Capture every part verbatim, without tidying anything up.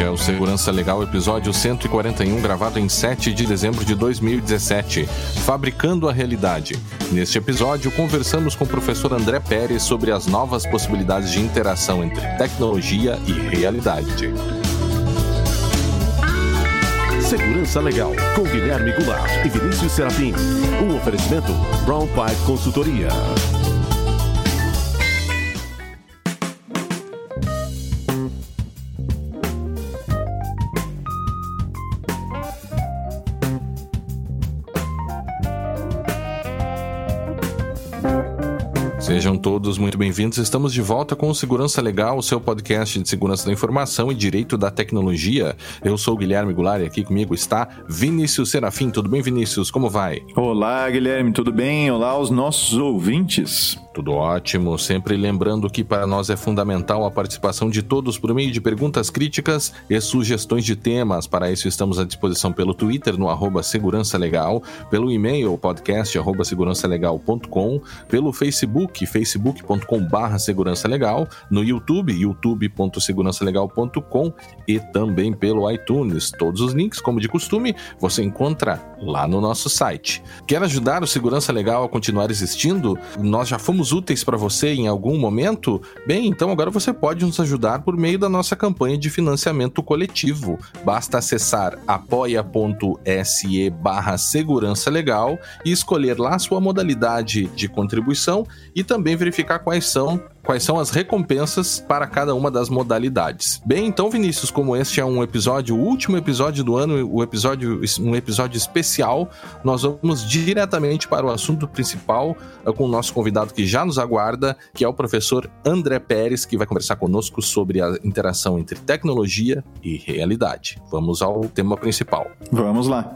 Este é o Segurança Legal, episódio cento e quarenta e um, gravado em sete de dezembro de dois mil e dezessete. Fabricando a realidade. Neste episódio, conversamos com o professor André Pérez sobre as novas possibilidades de interação entre tecnologia e realidade. Segurança Legal, com Guilherme Goulart e Vinícius Serafim. Um oferecimento Brown Pipe Consultoria. Sejam todos muito bem-vindos. Estamos de volta com o Segurança Legal, o seu podcast de segurança da informação e direito da tecnologia. Eu sou o Guilherme Goulart e aqui comigo está Vinícius Serafim. Tudo bem, Vinícius? Como vai? Olá, Guilherme. Tudo bem? Olá aos nossos ouvintes. Tudo ótimo. Sempre lembrando que para nós é fundamental a participação de todos por meio de perguntas críticas e sugestões de temas. Para isso estamos à disposição pelo Twitter no arroba Segurança Legal, pelo e-mail podcast arroba segurança legal ponto com, pelo Facebook facebook ponto com barra segurança legal, no YouTube youtube ponto segurança legal ponto com e também pelo iTunes. Todos os links, como de costume, você encontra lá no nosso site. Quer ajudar o Segurança Legal a continuar existindo? Nós já fomos úteis para você em algum momento? Bem, então agora você pode nos ajudar por meio da nossa campanha de financiamento coletivo. Basta acessar apoia.se barra segurança legal e escolher lá a sua modalidade de contribuição e também verificar quais são quais são as recompensas para cada uma das modalidades. Bem, então, Vinícius, como este é um episódio, o último episódio do ano, o episódio, um episódio especial, nós vamos diretamente para o assunto principal com o nosso convidado que já nos aguarda, que é o professor André Pérez, que vai conversar conosco sobre a interação entre tecnologia e realidade. Vamos ao tema principal. Vamos lá.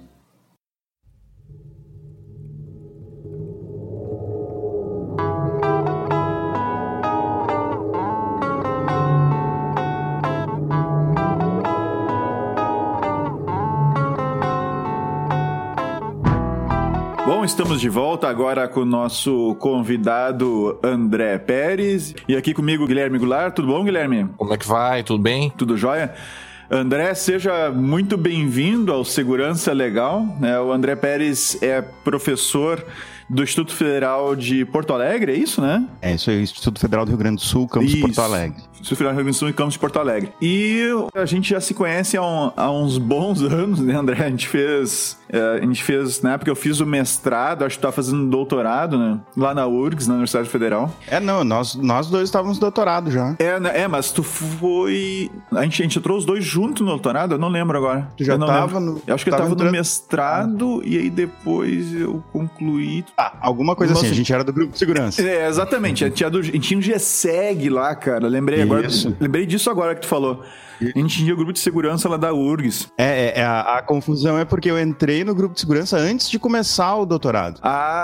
Bom, estamos de volta agora com o nosso convidado André Pérez. E aqui comigo, Guilherme Goulart. Tudo bom, Guilherme? Como é que vai? Tudo bem? Tudo jóia? André, seja muito bem-vindo ao Segurança Legal. O André Pérez é professor do Instituto Federal de Porto Alegre, é isso, né? É isso aí, Instituto Federal do Rio Grande do Sul, campus isso. Porto Alegre. Instituto Federal do Rio Grande do Sul e campus de Porto Alegre. E a gente já se conhece há, um, há uns bons anos, né, André? A gente fez, a gente fez, na época eu fiz o mestrado, acho que tu tá fazendo doutorado, né? Lá na U R G S, na Universidade Federal. É, não, nós, nós dois estávamos no doutorado já. É, é, mas tu foi... A gente, a gente entrou os dois juntos no doutorado? Eu não lembro agora. Tu já eu não tava lembro. no... Eu acho que tava eu tava entrando... no mestrado e aí depois eu concluí... Ah, alguma coisa Nossa, assim, a gente era do grupo de segurança. É, exatamente. A gente, do, a gente tinha um G SEG lá, cara. Lembrei agora. Isso. Lembrei disso agora que tu falou. A gente tinha o grupo de segurança lá da U R G S. É, é a, a confusão é porque eu entrei no grupo de segurança antes de começar o doutorado.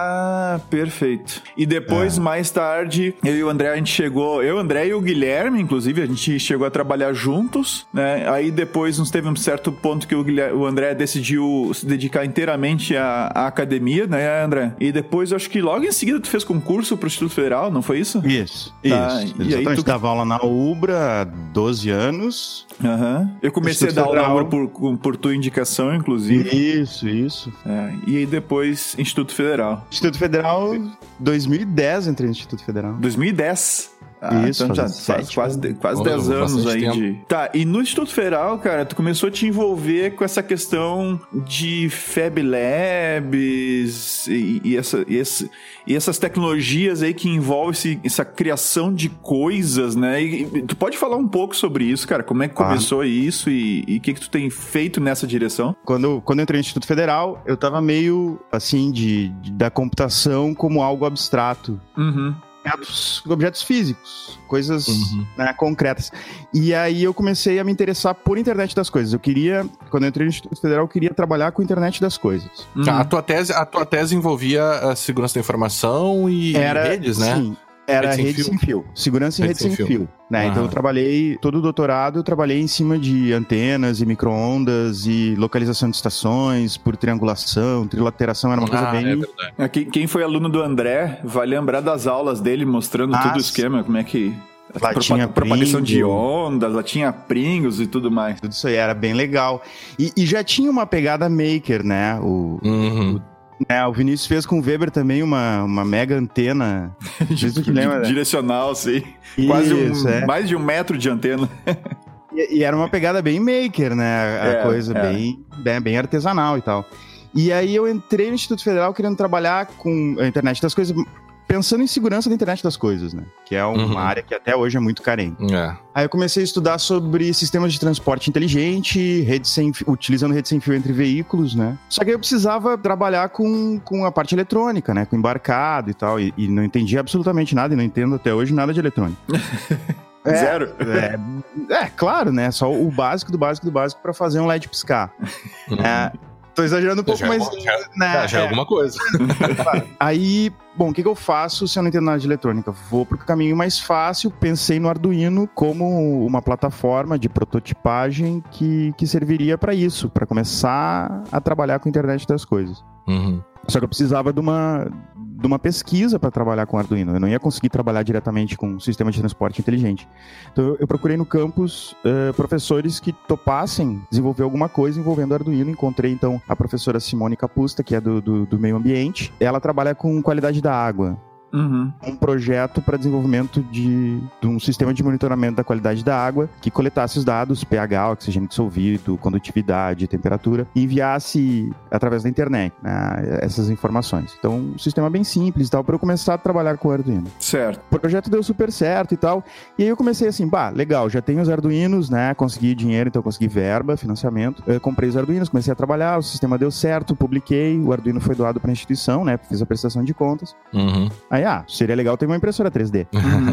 Ah, perfeito. E depois, é. mais tarde, eu e o André, a gente chegou... Eu, o André e o Guilherme, inclusive, a gente chegou a trabalhar juntos, né? Aí depois, nos teve um certo ponto que o, Guilherme, o André decidiu se dedicar inteiramente à, à academia, né, André? E depois, eu acho que logo em seguida tu fez concurso pro Instituto Federal, não foi isso? Isso, tá. isso. E aí tu dava aula na UBRA há doze anos... Uhum. Eu comecei Instituto a dar aula Federal. por, por tua indicação, inclusive. Isso, isso. É, e aí depois, Instituto Federal. Instituto Federal, dois mil e dez entrei no Instituto Federal. dois mil e dez? Ah, isso, então já faz faz quase, quase oh, dez anos aí tempo. de... Tá, e no Instituto Federal, cara, tu começou a te envolver com essa questão de Fab Labs e, e, essa, e, esse, e essas tecnologias aí que envolvem esse, essa criação de coisas, né? E, e tu pode falar um pouco sobre isso, cara? Como é que começou ah. isso e o que que tu tem feito nessa direção? Quando, quando eu entrei no Instituto Federal, eu tava meio, assim, de, de da computação como algo abstrato. Uhum. Objetos, objetos físicos, coisas uhum. né, concretas. E aí eu comecei a me interessar por internet das coisas. Eu queria, quando eu entrei no Instituto Federal, eu queria trabalhar com internet das coisas. Uhum. A, tua tese, a tua tese envolvia a segurança da informação e Era, redes, né? Sim. Era rede, rede sem fio. Segurança em rede, rede sem fio. fio né? Uhum. Então eu trabalhei, todo o doutorado eu trabalhei em cima de antenas e micro-ondas e localização de estações por triangulação, trilateração, era uma coisa ah, bem... É verdade. Quem, quem foi aluno do André vai lembrar das aulas dele mostrando ah, todo o esquema, como é que... Lá Propa- tinha propagação de Pringle. ondas, lá tinha Pringles e tudo mais. Tudo isso aí era bem legal. E, e já tinha uma pegada maker, né? O, Uhum. né, o Vinícius fez com o Weber também uma, uma mega antena. Não sei se tu lembra, né? Direcional, sim. Quase um, Isso, é. mais de um metro de antena. E, e era uma pegada bem maker, né? A É, coisa é. Bem, bem, bem artesanal e tal. E aí eu entrei no Instituto Federal querendo trabalhar com a internet das coisas, pensando em segurança da internet das coisas, né? Que é uma Uhum. área que até hoje é muito carente. É. Aí eu comecei a estudar sobre sistemas de transporte inteligente, rede sem, fi- utilizando rede sem fio entre veículos, né? Só que eu precisava trabalhar com, com a parte eletrônica, né? Com embarcado e tal, e, e não entendia absolutamente nada, e não entendo até hoje nada de eletrônica. É, Zero. É, é, claro, né? Só o básico do básico do básico pra fazer um L E D piscar. É, tô exagerando um pouco, Já é mas... bom, já- né, já é é. alguma coisa. Aí, bom, o que, que eu faço se eu não entendo nada de eletrônica? Vou pro caminho mais fácil, pensei no Arduino como uma plataforma de prototipagem que, que serviria para isso, para começar a trabalhar com a internet das coisas. Uhum. Só que eu precisava de uma, de uma pesquisa para trabalhar com Arduino. Eu não ia conseguir trabalhar diretamente com um sistema de transporte inteligente. Então eu, eu procurei no campus uh, professores que topassem desenvolver alguma coisa envolvendo Arduino. Encontrei então a professora Simone Capusta, que é do, do, do meio ambiente. Ela trabalha com qualidade da água. Uhum. Um projeto para desenvolvimento de, de um sistema de monitoramento da qualidade da água que coletasse os dados pH, oxigênio dissolvido, condutividade, temperatura e enviasse através da internet, né, essas informações. Então, um sistema bem simples e tal, para eu começar a trabalhar com o Arduino. Certo. O projeto deu super certo e tal, e aí eu comecei assim, bah, legal, já tenho os Arduinos, né, consegui dinheiro, então consegui verba, financiamento, eu comprei os Arduinos, comecei a trabalhar, o sistema deu certo, publiquei, o Arduino foi doado para a instituição, né, fiz a prestação de contas. Uhum. Aí, ah, seria legal ter uma impressora três D.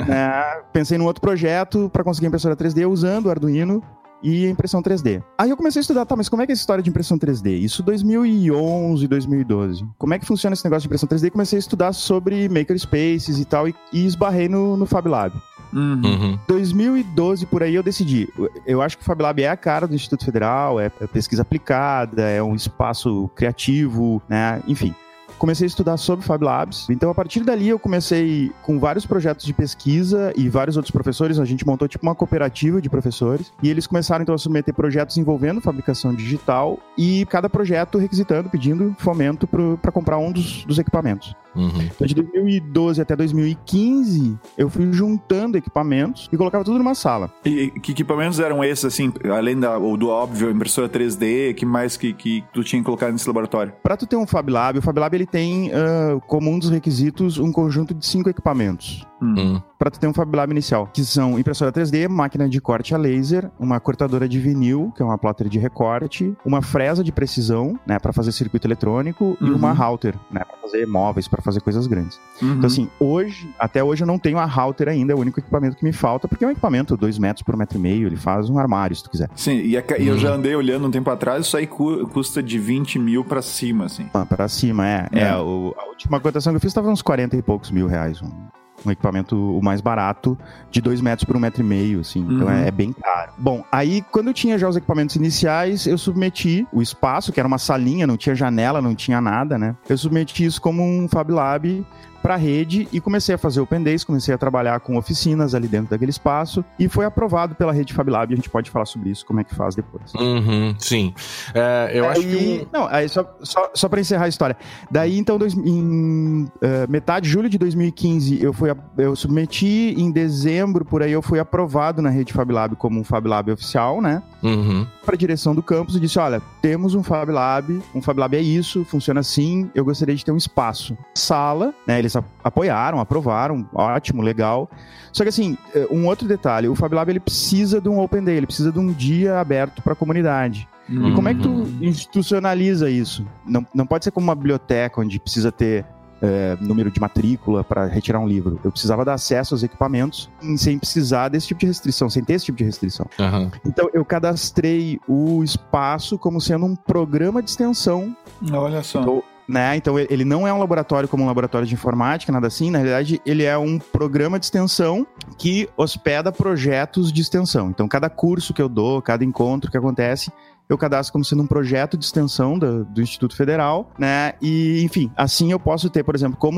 É, pensei num outro projeto para conseguir impressora três D usando o Arduino e a impressão três D. Aí eu comecei a estudar, tá, mas como é que é essa história de impressão três D? Isso dois mil e onze, dois mil e doze. Como é que funciona esse negócio de impressão três D? Comecei a estudar sobre makerspaces e tal, e, e esbarrei no, no Fab Lab. Uhum. Uhum. dois mil e doze, por aí, eu decidi. Eu acho que o Fab Lab é a cara do Instituto Federal, é pesquisa aplicada, é um espaço criativo, né? Enfim. Comecei a estudar sobre Fab Labs. Então, a partir dali, eu comecei com vários projetos de pesquisa e vários outros professores. A gente montou, tipo, uma cooperativa de professores. E eles começaram, então, a submeter projetos envolvendo fabricação digital e cada projeto requisitando, pedindo fomento para comprar um dos, dos equipamentos. Uhum. Então, de dois mil e doze até dois mil e quinze, eu fui juntando equipamentos e colocava tudo numa sala. E que equipamentos eram esses, assim, além da, ou do óbvio, impressora três D, que mais que, que tu tinha que colocar nesse laboratório? Para tu ter um Fab Lab, o Fab Lab ele tem uh, como um dos requisitos um conjunto de cinco equipamentos. Uhum. Para tu ter um Fab Lab inicial, que são impressora três D, máquina de corte a laser, uma cortadora de vinil, que é uma plotter de recorte, uma fresa de precisão, né, para fazer circuito eletrônico, Uhum. e uma router, né, para fazer móveis, para fazer coisas grandes. Uhum. Então assim, hoje, até hoje eu não tenho a router ainda, é o único equipamento que me falta, porque é um equipamento dois metros por um metro e meio, ele faz um armário, se tu quiser. Sim, e, a ca- e eu Uhum. já andei olhando um tempo atrás, isso aí cu- custa de vinte mil pra cima, assim. Ah, para cima, é. É. é o- a última cotação que eu fiz estava uns quarenta e poucos mil reais, um, um equipamento o mais barato, de dois metros por um metro e meio, assim. Então Uhum. é, é bem caro. Bom, aí quando eu tinha já os equipamentos iniciais, eu submeti o espaço, que era uma salinha, não tinha janela, não tinha nada, né? Eu submeti isso como um Fab Lab para a rede e comecei a fazer Open Days, comecei a trabalhar com oficinas ali dentro daquele espaço e foi aprovado pela rede Fab Lab. A gente pode falar sobre isso, como é que faz depois. Uhum. Sim. É, eu acho que Aí- um... Não, aí só, só, só para encerrar a história. Daí, então, dois, em eh, metade de julho de dois mil e quinze, eu, fui, a- eu submeti, em dezembro, por aí, eu fui aprovado na rede Fab Lab como um Fab Lab oficial, né? Uhum. Para a direção do campus e disse, olha, temos um Fab Lab, um Fab Lab é isso, funciona assim, eu gostaria de ter um espaço. Sala, né, eles a- apoiaram, aprovaram, ótimo, legal. Só que assim, eh, um outro detalhe, o Fab Lab ele precisa de um Open Day, ele precisa de um dia aberto para a comunidade. E como é que tu Uhum. institucionaliza isso? Não, não pode ser como uma biblioteca onde precisa ter é, número de matrícula para retirar um livro. Eu precisava dar acesso aos equipamentos sem precisar desse tipo de restrição, sem ter esse tipo de restrição. Uhum. Então eu cadastrei o espaço como sendo um programa de extensão. Olha só. Então, né? Então ele ele não é um laboratório como um laboratório de informática, nada assim. Na realidade, ele é um programa de extensão que hospeda projetos de extensão. Então cada curso que eu dou, cada encontro que acontece, eu cadastro como sendo um projeto de extensão do, do Instituto Federal, né? E, enfim, assim eu posso ter, por exemplo, como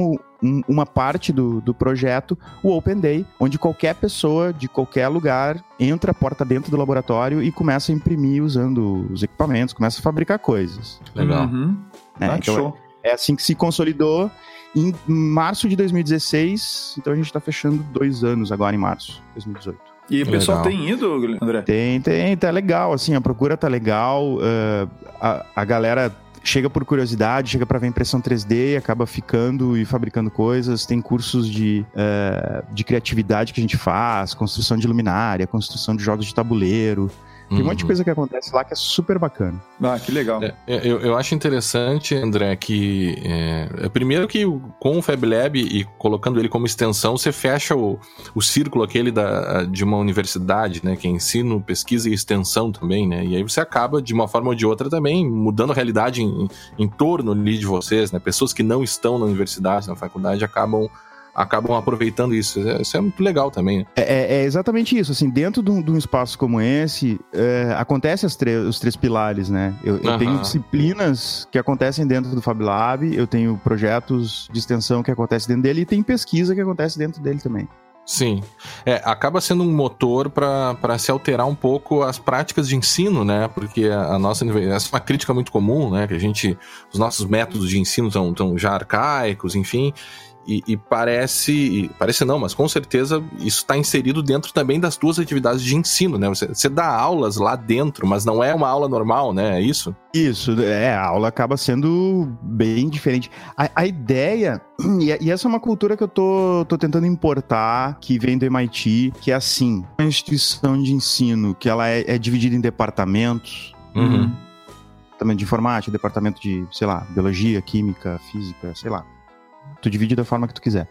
um, uma parte do, do projeto, o Open Day, onde qualquer pessoa de qualquer lugar entra, porta dentro do laboratório e começa a imprimir usando os equipamentos, começa a fabricar coisas. Legal. Uhum. Né? Ah, Então, show. é assim que se consolidou em março de dois mil e dezesseis, então a gente está fechando dois anos agora em março de dois mil e dezoito. E o pessoal Legal. tem ido, André? Tem, tem, tá legal, assim, a procura tá legal, uh, a, a galera chega por curiosidade, chega para ver impressão três D e acaba ficando e fabricando coisas, tem cursos de, uh, de criatividade que a gente faz, construção de luminária, construção de jogos de tabuleiro. Tem um monte de coisa que acontece lá que é super bacana. Ah, que legal. É, eu, eu acho interessante, André, que é, primeiro que com o Fab Lab e colocando ele como extensão, você fecha o, o círculo aquele da, de uma universidade, né, que é ensino, pesquisa e extensão também, né, e aí você acaba, de uma forma ou de outra, também mudando a realidade em, em torno ali de vocês, né, pessoas que não estão na universidade, na faculdade, acabam acabam aproveitando isso. Isso é muito legal também, né? É, é exatamente isso, assim, dentro de um, de um espaço como esse, é, acontece as os três pilares, né? Eu, eu Aham. tenho disciplinas que acontecem dentro do Fab Lab, eu tenho projetos de extensão que acontecem dentro dele e tem pesquisa que acontece dentro dele também. Sim. É, acaba sendo um motor para se alterar um pouco as práticas de ensino, né? Porque a, a nossa essa é uma crítica muito comum, né? Que a gente, os nossos métodos de ensino estão tão já arcaicos, enfim. E, e parece, parece não, mas com certeza isso está inserido dentro também das tuas atividades de ensino, né? Você, você dá aulas lá dentro, mas não é uma aula normal, né? É isso? Isso, é, a aula acaba sendo bem diferente. A, a ideia, e, e essa é uma cultura que eu tô, tô tentando importar, que vem do M I T, que é assim, uma instituição de ensino que ela é, é dividida em departamentos, Uhum. departamento de informática, departamento de, sei lá, biologia, química, física, sei lá. Tu divide da forma que tu quiser.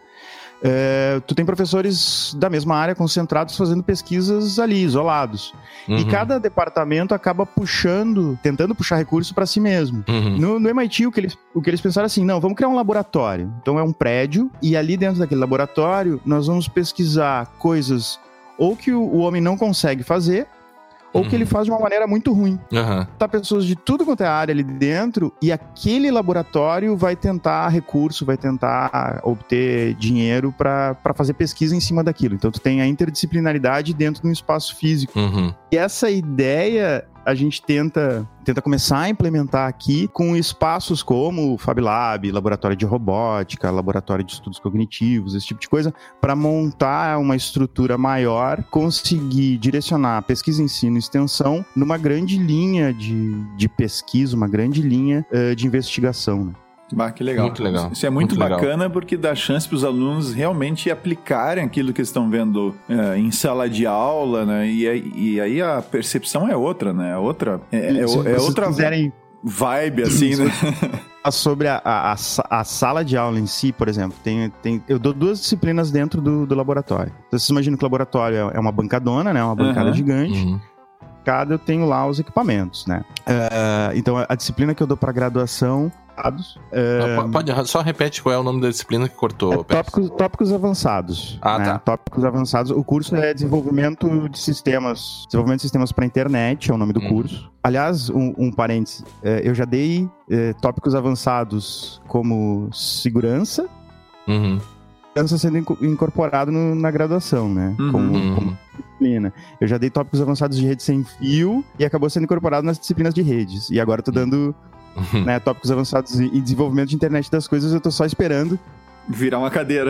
É, tu tem professores da mesma área concentrados fazendo pesquisas ali, isolados. Uhum. E cada departamento acaba puxando, tentando puxar recurso para si mesmo. Uhum. No, no M I T, o que, eles, o que eles pensaram assim, não, vamos criar um laboratório. Então é um prédio, e ali dentro daquele laboratório, nós vamos pesquisar coisas ou que o, o homem não consegue fazer, ou que ele faz de uma maneira muito ruim. Uhum. Tá pessoas de tudo quanto é área ali dentro, e aquele laboratório vai tentar recurso, vai tentar obter dinheiro para fazer pesquisa em cima daquilo. Então tu tem a interdisciplinaridade dentro de um espaço físico. Uhum. E essa ideia a gente tenta, tenta começar a implementar aqui com espaços como o Fab Lab, laboratório de robótica, laboratório de estudos cognitivos, esse tipo de coisa, para montar uma estrutura maior, conseguir direcionar pesquisa, ensino e extensão numa grande linha de, de pesquisa, uma grande linha uh, de investigação, né? Bah, que legal. Muito legal. Isso é muito, Muito bacana legal. porque dá chance para os alunos realmente aplicarem aquilo que eles estão vendo é, em sala de aula, né? E, aí- e aí a percepção é outra, né? É outra, é, é, Se é vocês outra quiserem vibe, assim, né? falar sobre a, a, a sa- a sala de aula em si, por exemplo, tem, tem, eu dou duas disciplinas dentro do, do laboratório. Então, vocês imaginam que o laboratório é é uma bancadona, né? Uma bancada Aham. gigante. Uhum. Cada eu tenho lá os equipamentos, né? É, então, a, a disciplina que eu dou para graduação, dados, é, Ah, po- Pode, só repete qual é o nome da disciplina que cortou. é Pérez. tópicos, tópicos avançados. Ah, né? tá. Tópicos avançados. O curso é desenvolvimento de sistemas. Desenvolvimento de sistemas para internet, é o nome do Hum. curso. Aliás, um, um parênteses, é, eu já dei é, tópicos avançados como segurança, Uhum. segurança sendo inco- incorporado no- na graduação, né? Uhum. Como, Uhum. como disciplina. Eu já dei tópicos avançados de rede sem fio e acabou sendo incorporado nas disciplinas de redes. E agora eu tô dando Uhum. né, tópicos avançados em em desenvolvimento de internet das coisas, eu tô só esperando Virar uma cadeira.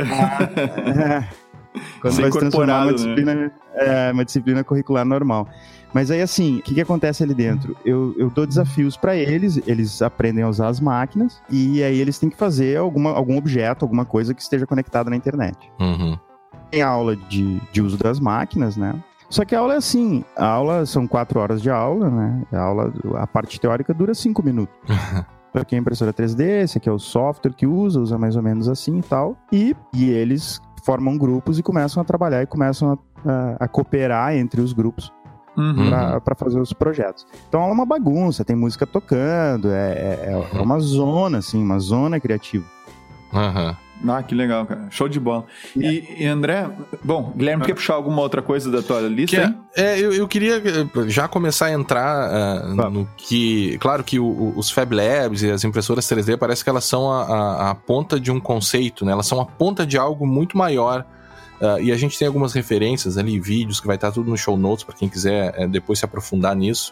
é, quando Ser vai se transformar incorporado, uma né? disciplina, é, uma disciplina curricular normal. Mas aí, assim, o que, que acontece ali dentro? Eu, eu dou desafios para eles, eles aprendem a usar as máquinas, e aí eles têm que fazer alguma, algum objeto, alguma coisa que esteja conectada na internet. Uhum. Tem aula de, de uso das máquinas, né? Só que a aula é assim, a aula são quatro horas de aula, né? A aula, a parte teórica dura cinco minutos. Isso aqui é a impressora três D, esse aqui é o software que usa, usa mais ou menos assim e tal. E, e eles formam grupos e começam a trabalhar e começam a, a, a cooperar entre os grupos Uhum. para fazer os projetos. Então é uma bagunça, tem música tocando, é, é, é uma zona, assim, uma zona criativa. Aham. Ah, que legal, cara. Show de bola. E, e André, bom, Guilherme, quer puxar alguma outra coisa da tua lista? Que é, é, eu, eu queria já começar a entrar uh, ah. no que... Claro que o, o, os Fab Labs e as impressoras três D parece que elas são a, a, a ponta de um conceito, né? Elas são a ponta de algo muito maior. Uh, e a gente tem algumas referências ali, vídeos, que vai estar tudo no show notes para quem quiser uh, depois se aprofundar nisso.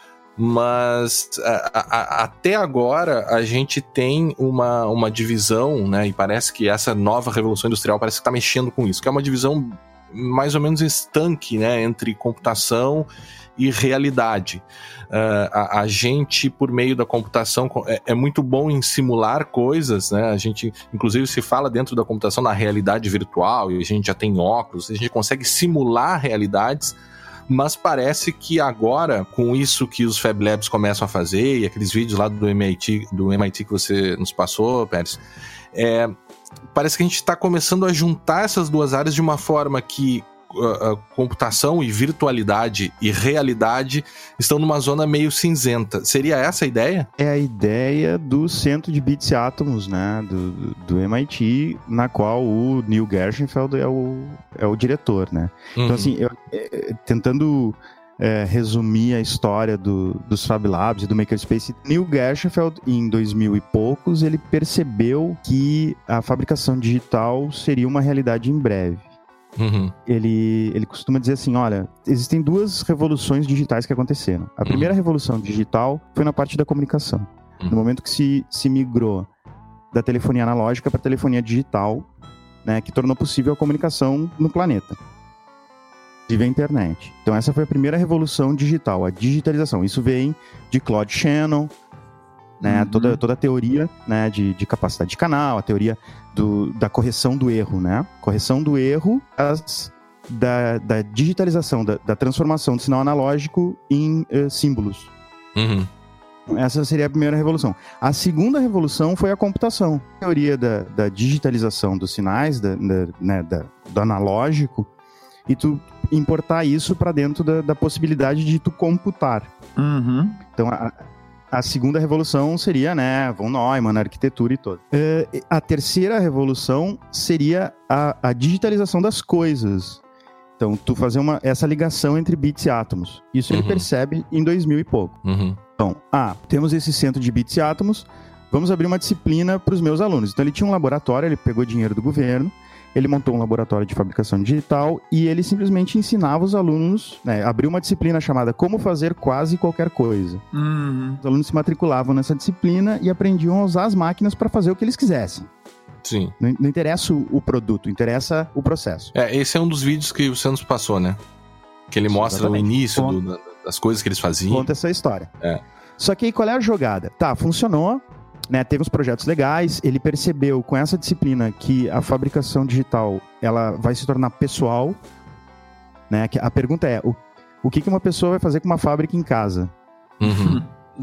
Mas a, a, até agora a gente tem uma, uma divisão, né? E parece que essa nova revolução industrial parece que está mexendo com isso, que é uma divisão mais ou menos estanque, né? Entre computação e realidade. Uh, a, a gente, por meio da computação, é, é muito bom em simular coisas, né? A gente, inclusive, se fala dentro da computação na realidade virtual, e a gente já tem óculos, a gente consegue simular realidades. Mas parece que agora, com isso que os Fab Labs começam a fazer, e aqueles vídeos lá do M I T, do M I T que você nos passou, Pérez, é, parece que a gente está começando a juntar essas duas áreas de uma forma que uh, uh, computação e virtualidade e realidade estão numa zona meio cinzenta. Seria essa a ideia? É a ideia do centro de bits e átomos, né, do, do M I T, na qual o Neil Gershenfeld é o, é o diretor, né? Uhum. Então, assim, eu, é, tentando é, resumir a história do, dos Fab Labs e do Makerspace, Neil Gershenfeld, em dois mil e poucos, ele percebeu que a fabricação digital seria uma realidade em breve. Uhum. Ele, ele costuma dizer assim, olha, existem duas revoluções digitais que aconteceram. A primeira uhum. revolução digital foi na parte da comunicação. Uhum. No momento que se, se migrou da telefonia analógica para a telefonia digital, né, que tornou possível a comunicação no planeta. Inclusive a internet. Então essa foi a primeira revolução digital, a digitalização. Isso vem de Claude Shannon, né, uhum. toda, toda a teoria, né, de, de capacidade de canal, a teoria do, da correção do erro, né? Correção do erro as, da, da digitalização, da, da transformação do sinal analógico em uh, símbolos. Uhum. Essa seria a primeira revolução. A segunda revolução foi a computação. A teoria da, da digitalização dos sinais, da, da, né, da, do analógico, e tu importar isso para dentro da, da possibilidade de tu computar. Uhum. Então, a, a segunda revolução seria, né, von Neumann, a arquitetura e toda. Uh, a terceira revolução seria a, a digitalização das coisas. Então, tu fazer uma, essa ligação entre bits e átomos. Isso uhum. ele percebe em dois mil e pouco. Uhum. Então, ah, temos esse centro de bits e átomos, vamos abrir uma disciplina para os meus alunos. Então, ele tinha um laboratório, ele pegou dinheiro do governo, ele montou um laboratório de fabricação digital e ele simplesmente ensinava os alunos, né, abriu uma disciplina chamada Como Fazer Quase Qualquer Coisa. Uhum. Os alunos se matriculavam nessa disciplina e aprendiam a usar as máquinas para fazer o que eles quisessem. Sim. Não, não interessa o, o produto, interessa o processo. É, esse é um dos vídeos que o Santos passou, né? Que ele Sim, mostra exatamente. o início do, das coisas que eles faziam. Conta essa história. É. Só que aí qual é a jogada? Tá, funcionou, né? Teve uns projetos legais, ele percebeu com essa disciplina que a fabricação digital ela vai se tornar pessoal, né? A pergunta é, o, o que uma pessoa vai fazer com uma fábrica em casa? Uhum.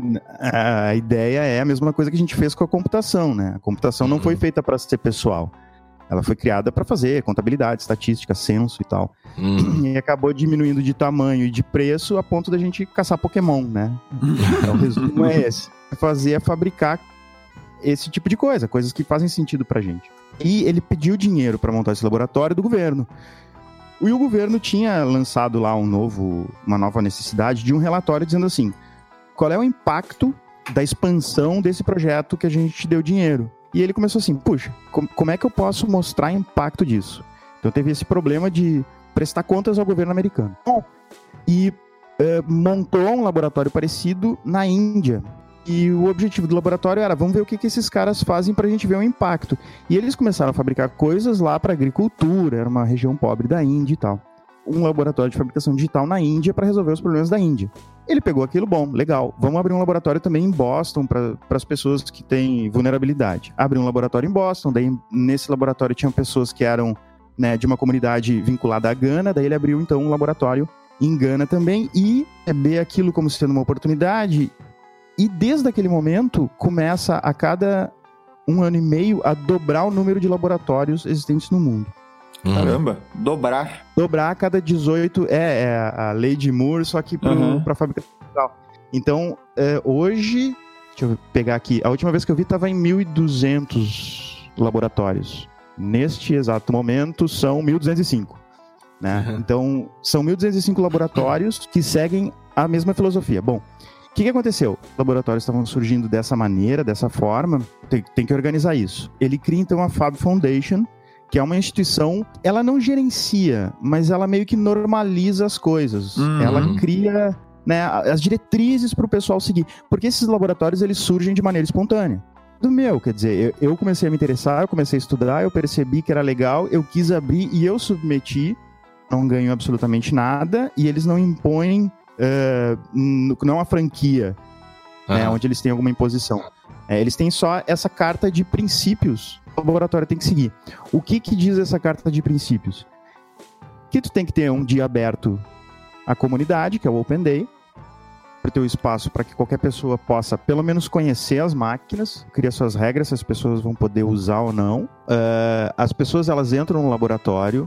A ideia é a mesma coisa que a gente fez com a computação, né? A computação uhum. não foi feita para ser pessoal. Ela foi criada para fazer contabilidade, estatística, censo e tal. Uhum. E acabou diminuindo de tamanho e de preço a ponto da gente caçar Pokémon, né? Então o resumo é esse. Fazer é fabricar esse tipo de coisa, coisas que fazem sentido pra gente. E ele pediu dinheiro para montar esse laboratório do governo. E o governo tinha lançado lá um novo, uma nova necessidade de um relatório dizendo assim, qual é o impacto da expansão desse projeto que a gente deu dinheiro? E ele começou assim, puxa, com, como é que eu posso mostrar impacto disso? Então teve esse problema de prestar contas ao governo americano. Bom, e uh, montou um laboratório parecido na Índia. E o objetivo do laboratório era, vamos ver o que, que esses caras fazem pra gente ver o impacto. E eles começaram a fabricar coisas lá para agricultura, era uma região pobre da Índia e tal. Um laboratório de fabricação digital na Índia para resolver os problemas da Índia. Ele pegou aquilo, bom, legal, vamos abrir um laboratório também em Boston para as pessoas que têm vulnerabilidade. Abriu um laboratório em Boston, daí nesse laboratório tinham pessoas que eram, né, de uma comunidade vinculada à Gana, daí ele abriu então um laboratório em Gana também e ver aquilo como sendo uma oportunidade. E desde aquele momento começa a cada um ano e meio a dobrar o número de laboratórios existentes no mundo. Caramba, uhum. dobrar. Dobrar a cada dezoito, é, é a lei de Moore, só que para uhum. a fabricação digital. Então, é, hoje, deixa eu pegar aqui, a última vez que eu vi estava em mil e duzentos laboratórios. neste exato momento, são mil duzentos e cinco. Né? Uhum. Então, são mil duzentos e cinco laboratórios que seguem a mesma filosofia. Bom, o que, que aconteceu? Os laboratórios estavam surgindo dessa maneira, dessa forma, tem, tem que organizar isso. Ele cria, então, a Fab Foundation, que é uma instituição, ela não gerencia, mas ela meio que normaliza as coisas. Uhum. Ela cria, né, as diretrizes para o pessoal seguir. Porque esses laboratórios, eles surgem de maneira espontânea. Do meu, quer dizer, eu, eu comecei a me interessar, eu comecei a estudar, eu percebi que era legal, eu quis abrir e eu submeti, não ganho absolutamente nada, e eles não impõem, uh, não é uma franquia, uhum. né, onde eles têm alguma imposição. É, eles têm só essa carta de princípios que o laboratório tem que seguir. O que que diz essa carta de princípios? Que tu tem que ter um dia aberto à comunidade, que é o Open Day, para ter o espaço para que qualquer pessoa possa pelo menos conhecer as máquinas, cria suas regras, se as pessoas vão poder usar ou não. Uh, as pessoas, elas entram no laboratório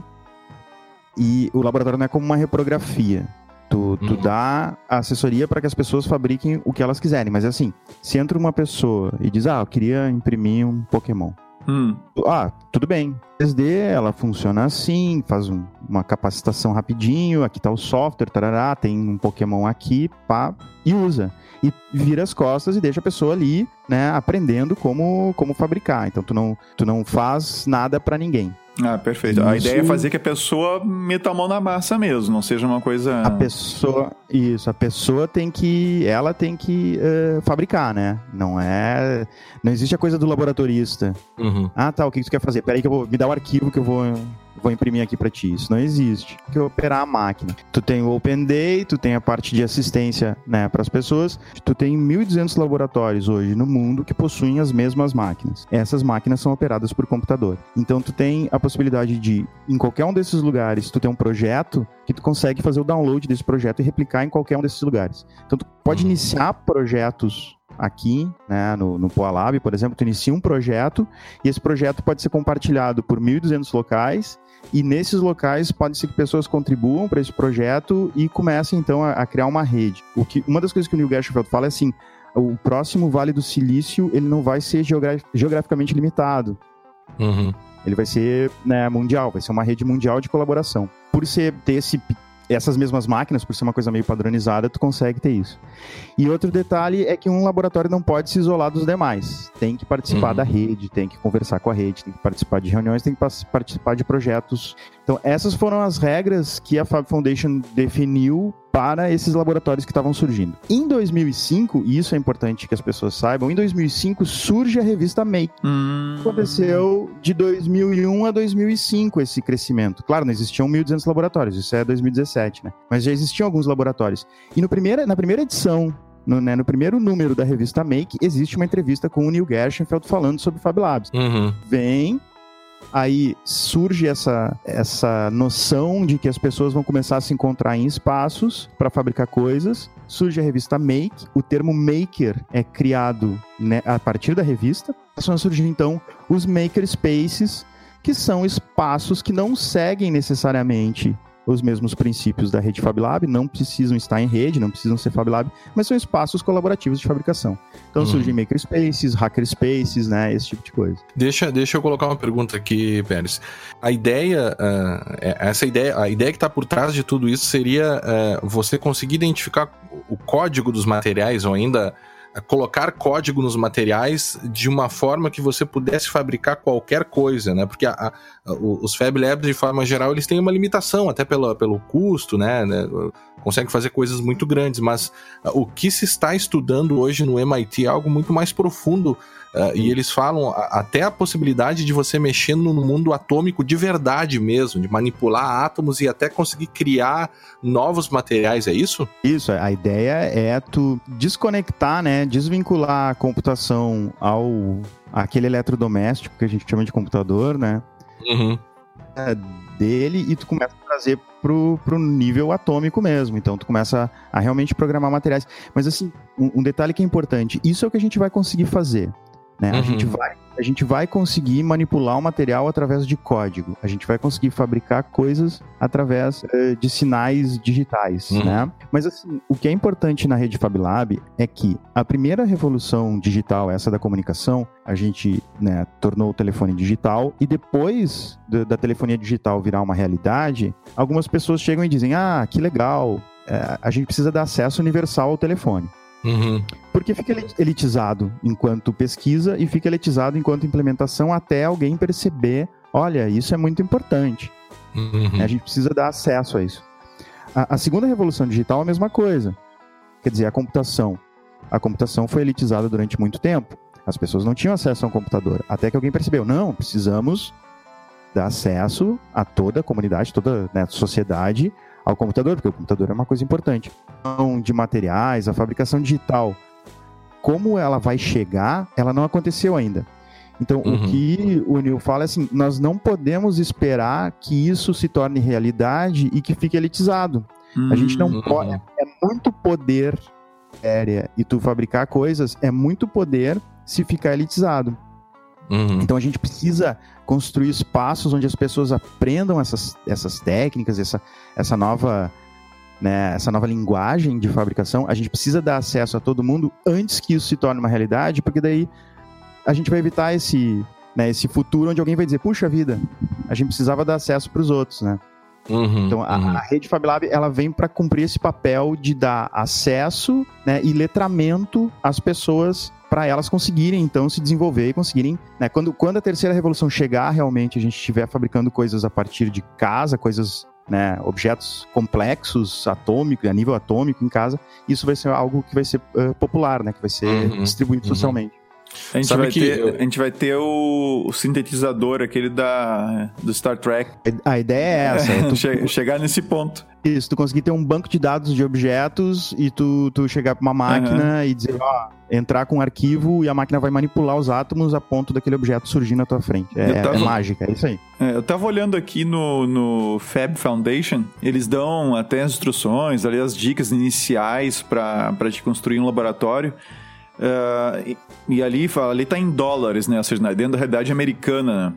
e o laboratório não é como uma reprografia. Tu, tu uhum. dá assessoria para que as pessoas fabriquem o que elas quiserem, mas é assim, se entra uma pessoa e diz, ah, eu queria imprimir um Pokémon. Hum. Ah, tudo bem. três D, ela funciona assim, faz um, uma capacitação rapidinho, aqui tá o software, tarará, tem um Pokémon aqui, pá, e usa. E vira as costas e deixa a pessoa ali, né, aprendendo como, como fabricar. Então tu não, tu não faz nada para ninguém. Ah, perfeito. Isso. A ideia é fazer que a pessoa meta a mão na massa mesmo, não seja uma coisa... A pessoa, isso, a pessoa tem que, ela tem que uh, fabricar, né? Não é, não existe a coisa do laboratorista. Uhum. Ah, tá, o que tu quer fazer? Peraí que eu vou, me dá o arquivo que eu vou... vou imprimir aqui pra ti. Isso não existe. Tem que operar a máquina. Tu tem o Open Day, tu tem a parte de assistência, né, pras pessoas. Tu tem mil e duzentos laboratórios hoje no mundo que possuem as mesmas máquinas. Essas máquinas são operadas por computador. Então tu tem a possibilidade de, em qualquer um desses lugares, tu tem um projeto que tu consegue fazer o download desse projeto e replicar em qualquer um desses lugares. Então tu pode iniciar projetos aqui, né, no, no PoaLab, por exemplo, tu inicia um projeto e esse projeto pode ser compartilhado por mil e duzentos locais. E nesses locais pode ser que pessoas contribuam para esse projeto e comecem então a, a criar uma rede. O que, uma das coisas que o Neil Gershenfeld fala é assim, o próximo Vale do Silício ele não vai ser geogra- geograficamente limitado. Uhum. Ele vai ser, né, mundial, vai ser uma rede mundial de colaboração. Por ser, ter esse, essas mesmas máquinas, por ser uma coisa meio padronizada, tu consegue ter isso. E outro detalhe é que um laboratório não pode se isolar dos demais. Tem que participar uhum. da rede, tem que conversar com a rede, tem que participar de reuniões, tem que participar de projetos. Então, essas foram as regras que a Fab Foundation definiu para esses laboratórios que estavam surgindo. Em dois mil e cinco, e isso é importante que as pessoas saibam, em dois mil e cinco surge a revista Make. Hum. Aconteceu de dois mil e um a dois mil e cinco esse crescimento. Claro, não existiam mil e duzentos laboratórios, isso é dois mil e dezessete, né? Mas já existiam alguns laboratórios. E no primeira, na primeira edição, no, né, no primeiro número da revista Make, existe uma entrevista com o Neil Gershenfeld falando sobre Fab Labs. Uhum. Vem... Aí surge essa, essa noção de que as pessoas vão começar a se encontrar em espaços para fabricar coisas. Surge a revista Make. O termo Maker é criado, né, a partir da revista. Começam a surgir, então, os Makerspaces, que são espaços que não seguem necessariamente os mesmos princípios da rede Fab Lab, não precisam estar em rede, não precisam ser Fab Lab, mas são espaços colaborativos de fabricação. Então uhum. surgem Makerspaces, Hackerspaces, né, esse tipo de coisa. Deixa, deixa eu colocar uma pergunta aqui, Pérez. A ideia, uh, essa ideia, a ideia que está por trás de tudo isso seria uh, você conseguir identificar o código dos materiais ou ainda colocar código nos materiais de uma forma que você pudesse fabricar qualquer coisa, né? Porque a, a, os Fab Labs, de forma geral, eles têm uma limitação, até pelo, pelo custo, né? Conseguem fazer coisas muito grandes, mas o que se está estudando hoje no M I T é algo muito mais profundo, uh, e eles falam a, até a possibilidade de você mexer no mundo atômico de verdade mesmo, de manipular átomos e até conseguir criar novos materiais, é isso? Isso, a ideia é tu desconectar, né, desvincular a computação ao aquele eletrodoméstico que a gente chama de computador, né? Uhum. É, dele, e tu começa a trazer pro, pro nível atômico mesmo. Então tu começa a, a realmente programar materiais. Mas assim, um, um detalhe que é importante, isso é o que a gente vai conseguir fazer, né? Uhum. A gente vai a gente vai conseguir manipular o material através de código. A gente vai conseguir fabricar coisas através uh, de sinais digitais, uhum. né? Mas assim, o que é importante na rede FabLab é que a primeira revolução digital, essa da comunicação, a gente, né, tornou o telefone digital e depois do, da telefonia digital virar uma realidade, algumas pessoas chegam e dizem, ah, que legal, é, a gente precisa dar acesso universal ao telefone. Uhum. Porque fica elitizado enquanto pesquisa e fica elitizado enquanto implementação até alguém perceber, olha, isso é muito importante. Uhum. A gente precisa dar acesso a isso. A, a segunda revolução digital é a mesma coisa. Quer dizer, a computação. A computação foi elitizada durante muito tempo. As pessoas não tinham acesso a um computador. Até que alguém percebeu, não, precisamos dar acesso a toda a comunidade, toda, né, a sociedade ao computador, porque o computador é uma coisa importante. De materiais, a fabricação digital, como ela vai chegar, ela não aconteceu ainda. Então, uhum. o que o Neil fala é assim, nós não podemos esperar que isso se torne realidade e que fique elitizado. Uhum. A gente não pode... É muito poder, é, e tu fabricar coisas, é muito poder se ficar elitizado. Uhum. Então, a gente precisa construir espaços onde as pessoas aprendam essas, essas técnicas, essa, essa nova... Né, essa nova linguagem de fabricação, a gente precisa dar acesso a todo mundo antes que isso se torne uma realidade, porque daí a gente vai evitar esse, né, esse futuro onde alguém vai dizer, puxa vida, a gente precisava dar acesso para os outros, né? Uhum, então a, uhum. a rede FabLab, ela vem para cumprir esse papel de dar acesso, né, e letramento às pessoas para elas conseguirem então se desenvolver e conseguirem, né, quando, quando a terceira revolução chegar, realmente a gente estiver fabricando coisas a partir de casa, coisas, né, objetos complexos, atômicos, a nível atômico em casa, isso vai ser algo que vai ser uh, popular, né, que vai ser uhum, distribuído uhum. socialmente. A gente, vai ter, eu... a gente vai ter o, o sintetizador, aquele da, do Star Trek. A ideia é essa. É, tu... che- chegar nesse ponto. Isso, tu conseguir ter um banco de dados de objetos e tu, tu chegar pra uma máquina uhum. e dizer, ó, entrar com um arquivo e a máquina vai manipular os átomos a ponto daquele objeto surgir na tua frente. É, tava... é mágica, é isso aí. É, eu tava olhando aqui no, no Fab Foundation, eles dão até as instruções, ali as dicas iniciais pra, pra te construir um laboratório. Uh, e, e ali, ali tá em dólares, né? Ou seja, dentro da realidade americana.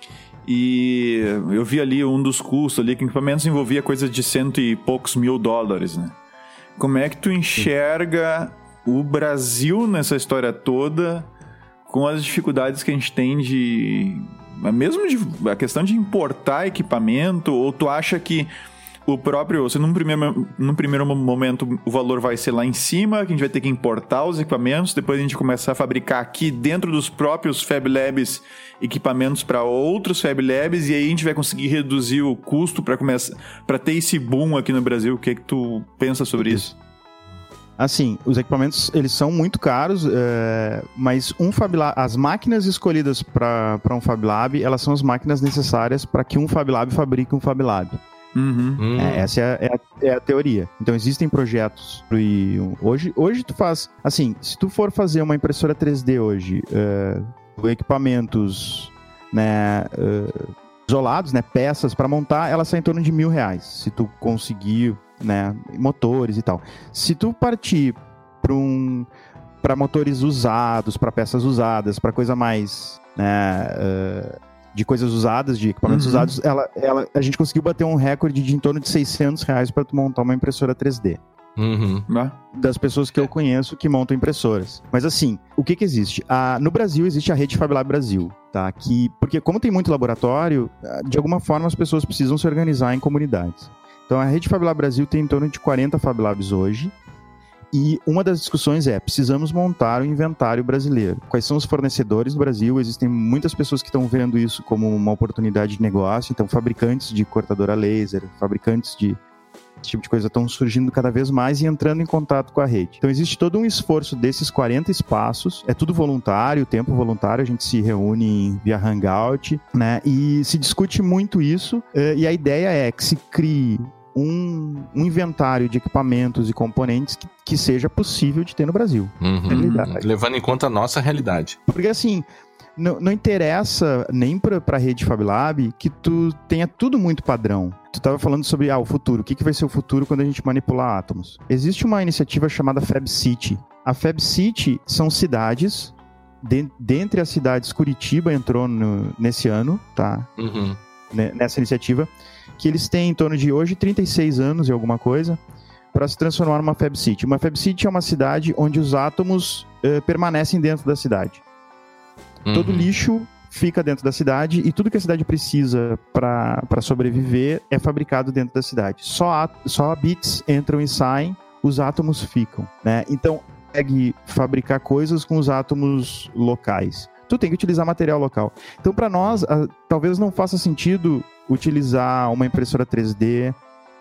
E eu vi ali um dos custos ali, que equipamentos envolvia coisa de cento e poucos mil dólares, né? Como é que tu enxerga o Brasil nessa história toda, com as dificuldades que a gente tem de... Mesmo de, a questão de importar equipamento, ou tu acha que o próprio, se num primeiro, num primeiro momento o valor vai ser lá em cima, que a gente vai ter que importar os equipamentos, depois a gente começar a fabricar aqui dentro dos próprios Fab Labs equipamentos para outros Fab Labs, e aí a gente vai conseguir reduzir o custo para começar, para ter esse boom aqui no Brasil. O que é que tu pensa sobre isso? Assim, os equipamentos, eles são muito caros, é, mas um Fab Lab, as máquinas escolhidas para um Fab Lab, elas são as máquinas necessárias para que um Fab Lab fabrique um Fab Lab. Uhum. É, essa é a, é, a, é a teoria. Então existem projetos e hoje, hoje tu faz assim, se tu for fazer uma impressora três D hoje, uh, equipamentos, né, uh, isolados, né, peças para montar, ela sai em torno de mil reais, se tu conseguir, né, motores e tal. Se tu partir para um para motores usados, para peças usadas, para coisa mais, né, uh, de coisas usadas, de equipamentos uhum. usados, ela, ela, a gente conseguiu bater um recorde de em torno de seiscentos reais para tu montar uma impressora três D. Uhum. Das pessoas que eu conheço que montam impressoras. Mas assim, o que que existe? Ah, no Brasil existe a rede FabLab Brasil, tá? Que, porque como tem muito laboratório, de alguma forma as pessoas precisam se organizar em comunidades. Então a rede FabLab Brasil tem em torno de quarenta FabLabs hoje. E uma das discussões é, precisamos montar o inventário brasileiro. Quais são os fornecedores do Brasil? Existem muitas pessoas que estão vendo isso como uma oportunidade de negócio. Então, fabricantes de cortadora laser, fabricantes de esse tipo de coisa estão surgindo cada vez mais e entrando em contato com a rede. Então, existe todo um esforço desses quarenta espaços. É tudo voluntário, tempo voluntário. A gente se reúne via Hangout, né? E se discute muito isso. E a ideia é que se crie Um, um inventário de equipamentos e componentes que, que seja possível de ter no Brasil. Uhum. Levando em conta a nossa realidade. Porque assim, não, não interessa nem para a rede FabLab que tu tenha tudo muito padrão. Tu estava falando sobre ah, o futuro. O que, que vai ser o futuro quando a gente manipular átomos? Existe uma iniciativa chamada FabCity. A FabCity são cidades de, dentre as cidades, Curitiba entrou no, nesse ano, tá? Uhum. Nessa iniciativa, que eles têm em torno de hoje trinta e seis anos e alguma coisa, para se transformar numa Fab City. Uma Fab City é uma cidade onde os átomos uh, permanecem dentro da cidade. Uhum. Todo lixo fica dentro da cidade e tudo que a cidade precisa para sobreviver é fabricado dentro da cidade. Só, só bits entram e saem, os átomos ficam, né? Então, consegue fabricar coisas com os átomos locais. Tu tem que utilizar material local. Então, para nós, a, talvez não faça sentido utilizar uma impressora três D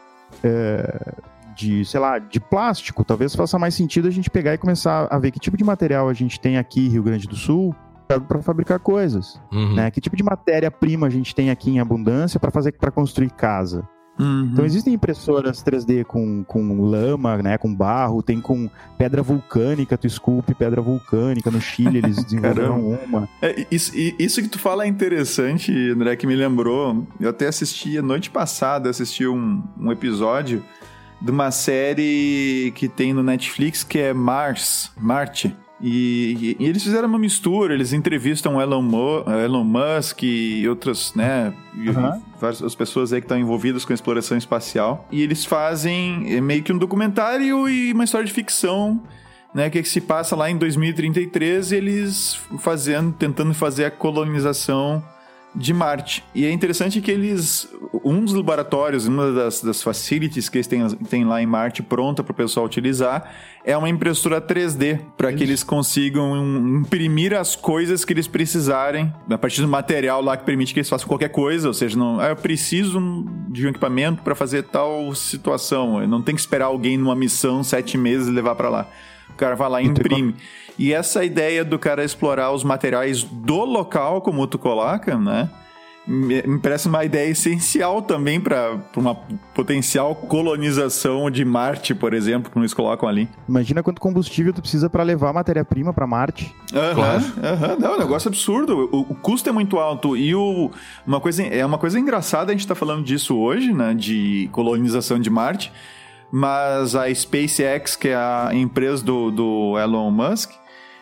é, de, sei lá, de plástico. Talvez faça mais sentido a gente pegar e começar a ver que tipo de material a gente tem aqui em Rio Grande do Sul para fabricar coisas, uhum. né? Que tipo de matéria-prima a gente tem aqui em abundância para fazer para construir casa. Uhum. Então existem impressoras três D com, com lama, né, com barro, tem com pedra vulcânica, tu esculpe pedra vulcânica. No Chile eles desenvolveram uma. É, isso, isso que tu fala é interessante, André, que me lembrou. Eu até assisti, noite passada, assisti um, um episódio de uma série que tem no Netflix que é Mars, Marte. E, e, e eles fizeram uma mistura, eles entrevistam Elon, Mo, Elon Musk e outras, né, uhum. várias pessoas aí que estão envolvidas com a exploração espacial. E eles fazem meio que um documentário e uma história de ficção, né, que se passa lá em dois mil e trinta e três, eles fazendo, tentando fazer a colonização de Marte. E é interessante que eles, um dos laboratórios, uma das, das facilities que eles têm, têm lá em Marte pronta para o pessoal utilizar, é uma impressora três D, para que eles consigam imprimir as coisas que eles precisarem, a partir do material lá que permite que eles façam qualquer coisa, ou seja, não, ah, eu preciso de um equipamento para fazer tal situação, eu não tenho que esperar alguém numa missão sete meses e levar para lá. O cara vai lá e imprime. E essa ideia do cara explorar os materiais do local, como tu coloca, né? Me parece uma ideia essencial também para uma potencial colonização de Marte, por exemplo, que eles colocam ali. Imagina quanto combustível tu precisa para levar matéria-prima para Marte. Aham, claro. aham. Não, é um negócio absurdo. O, o custo é muito alto. E o, uma coisa, é uma coisa engraçada, a gente tá falando disso hoje, né? De colonização de Marte. Mas a SpaceX, que é a empresa do, do Elon Musk,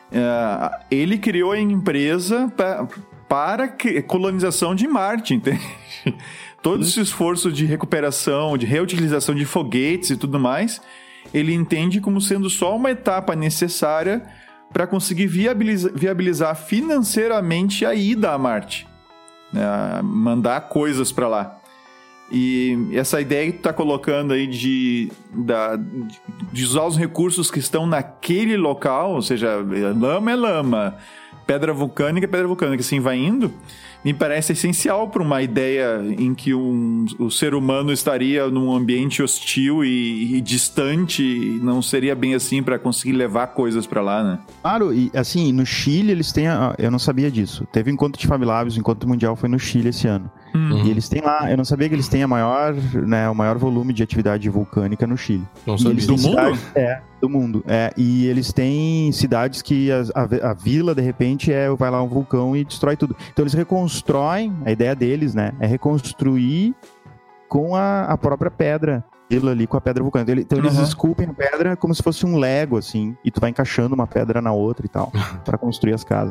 é, ele criou a empresa pra, para colonização de Marte, entende? Todo esse esforço de recuperação, de reutilização de foguetes e tudo mais, ele entende como sendo só uma etapa necessária para conseguir viabilizar, viabilizar financeiramente a ida a Marte, né? Mandar coisas para lá. E essa ideia que tu tá colocando aí de, da, de usar os recursos que estão naquele local, ou seja, lama é lama, pedra vulcânica é pedra vulcânica, assim vai indo, me parece essencial para uma ideia em que um, o ser humano estaria num ambiente hostil e, e distante, e não seria bem assim para conseguir levar coisas para lá, né? Claro, e assim, no Chile eles têm, a, eu não sabia disso, teve um encontro de Fab Labs, o encontro mundial foi no Chile esse ano. Uhum. E eles têm lá, eu não sabia que eles têm a maior, né, o maior volume de atividade vulcânica no Chile. Não sabia. Do mundo? Cidade, é, do mundo. É, e eles têm cidades que a, a, a vila, de repente, é, vai lá um vulcão e destrói tudo. Então eles reconstroem, a ideia deles, né, é reconstruir com a, a própria pedra, vila ali com a pedra vulcânica. Então eles uhum. esculpem a pedra como se fosse um Lego, assim, e tu vai encaixando uma pedra na outra e tal, para construir as casas.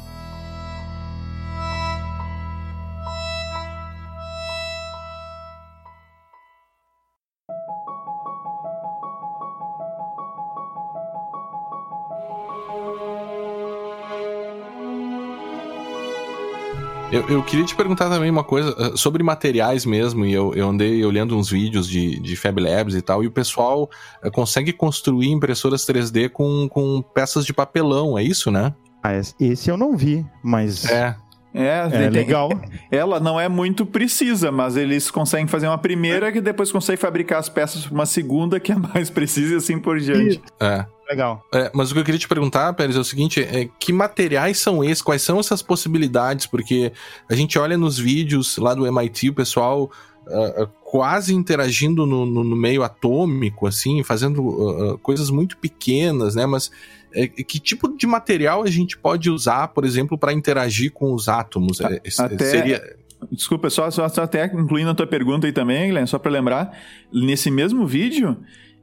Eu, eu queria te perguntar também uma coisa sobre materiais mesmo, e eu, eu andei olhando uns vídeos de, de Fab Labs e tal, e o pessoal consegue construir impressoras três D com, com peças de papelão, é isso, né? Ah, esse eu não vi, mas... É. É, é legal. Ela não é muito precisa, mas eles conseguem fazer uma primeira que depois conseguem fabricar as peças para uma segunda que é mais precisa e assim por diante. É. Legal. É, mas o que eu queria te perguntar, Pérez, é o seguinte, é, que materiais são esses? Quais são essas possibilidades? Porque a gente olha nos vídeos lá do M I T, o pessoal uh, uh, quase interagindo no, no, no meio atômico, assim, fazendo uh, coisas muito pequenas, né? Mas é, que tipo de material a gente pode usar, por exemplo, para interagir com os átomos? A, é, até... Seria... Desculpa, só, só, só até incluindo a tua pergunta aí também, Guilherme, só para lembrar, nesse mesmo vídeo...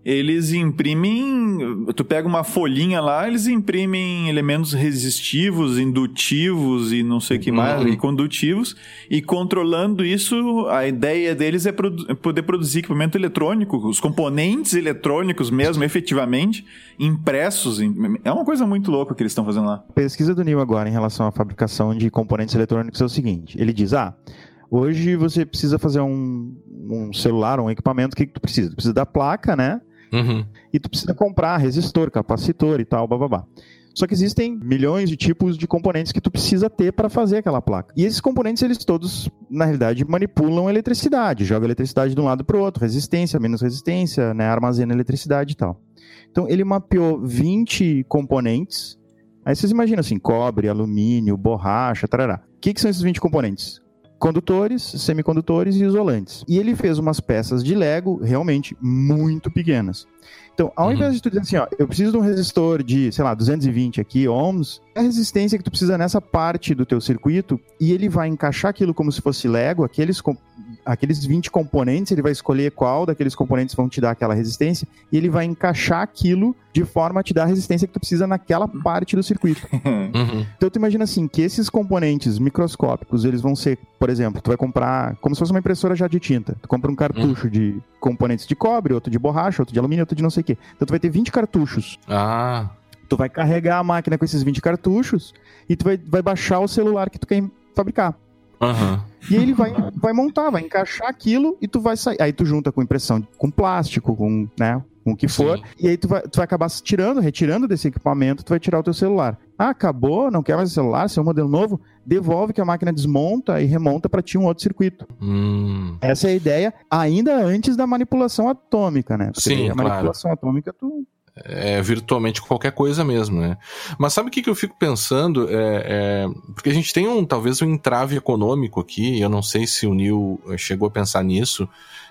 eles imprimem, tu pega uma folhinha lá, eles imprimem elementos resistivos, indutivos e não sei o que mais, uhum. e condutivos, e controlando isso, a ideia deles é produ- poder produzir equipamento eletrônico, os componentes eletrônicos mesmo, efetivamente, impressos. É uma coisa muito louca que eles estão fazendo lá. A pesquisa do Neil agora em relação à fabricação de componentes eletrônicos é o seguinte, ele diz, ah, hoje você precisa fazer um, um celular, um equipamento, o que, que tu precisa? Tu precisa da placa, né? Uhum. E tu precisa comprar resistor, capacitor e tal, bababá. Só que existem milhões de tipos de componentes que tu precisa ter para fazer aquela placa. E esses componentes, eles todos, na realidade, manipulam eletricidade, jogam eletricidade de um lado para o outro, resistência, menos resistência, né, armazena eletricidade e tal. Então, ele mapeou vinte componentes. Aí vocês imaginam assim, cobre, alumínio, borracha, tarará. O que, que são esses vinte componentes? Condutores, semicondutores e isolantes. E ele fez umas peças de Lego realmente muito pequenas. Então, ao uhum. invés de tu dizer assim, ó, eu preciso de um resistor de, sei lá, duzentos e vinte aqui, ohms, é a resistência que tu precisa nessa parte do teu circuito, e ele vai encaixar aquilo como se fosse Lego, aqueles, aqueles vinte componentes, ele vai escolher qual daqueles componentes vão te dar aquela resistência, e ele vai encaixar aquilo de forma a te dar a resistência que tu precisa naquela parte do circuito. Uhum. Então, tu imagina assim, que esses componentes microscópicos, eles vão ser, por exemplo, tu vai comprar como se fosse uma impressora já de tinta. Tu compra um cartucho uhum. de componentes de cobre, outro de borracha, outro de alumínio, outro de não sei o quê. Então, tu vai ter vinte cartuchos. Ah. Tu vai carregar a máquina com esses vinte cartuchos e tu vai, vai baixar o celular que tu quer fabricar. Uhum. E ele vai, vai montar, vai encaixar aquilo e tu vai sair. Aí tu junta com impressão com plástico, com, né, com o que for. Sim. E aí tu vai, tu vai acabar tirando, retirando desse equipamento, tu vai tirar o teu celular. Ah, acabou, não quer mais o celular, seu modelo novo, devolve que a máquina desmonta e remonta para ti um outro circuito. Hum. Essa é a ideia, ainda antes da manipulação atômica, né? Porque sim, a claro. manipulação atômica tu... É virtualmente qualquer coisa mesmo, né? Mas sabe o que, que eu fico pensando? É, é, porque a gente tem um, talvez um entrave econômico aqui, e eu não sei se o Neil chegou a pensar nisso,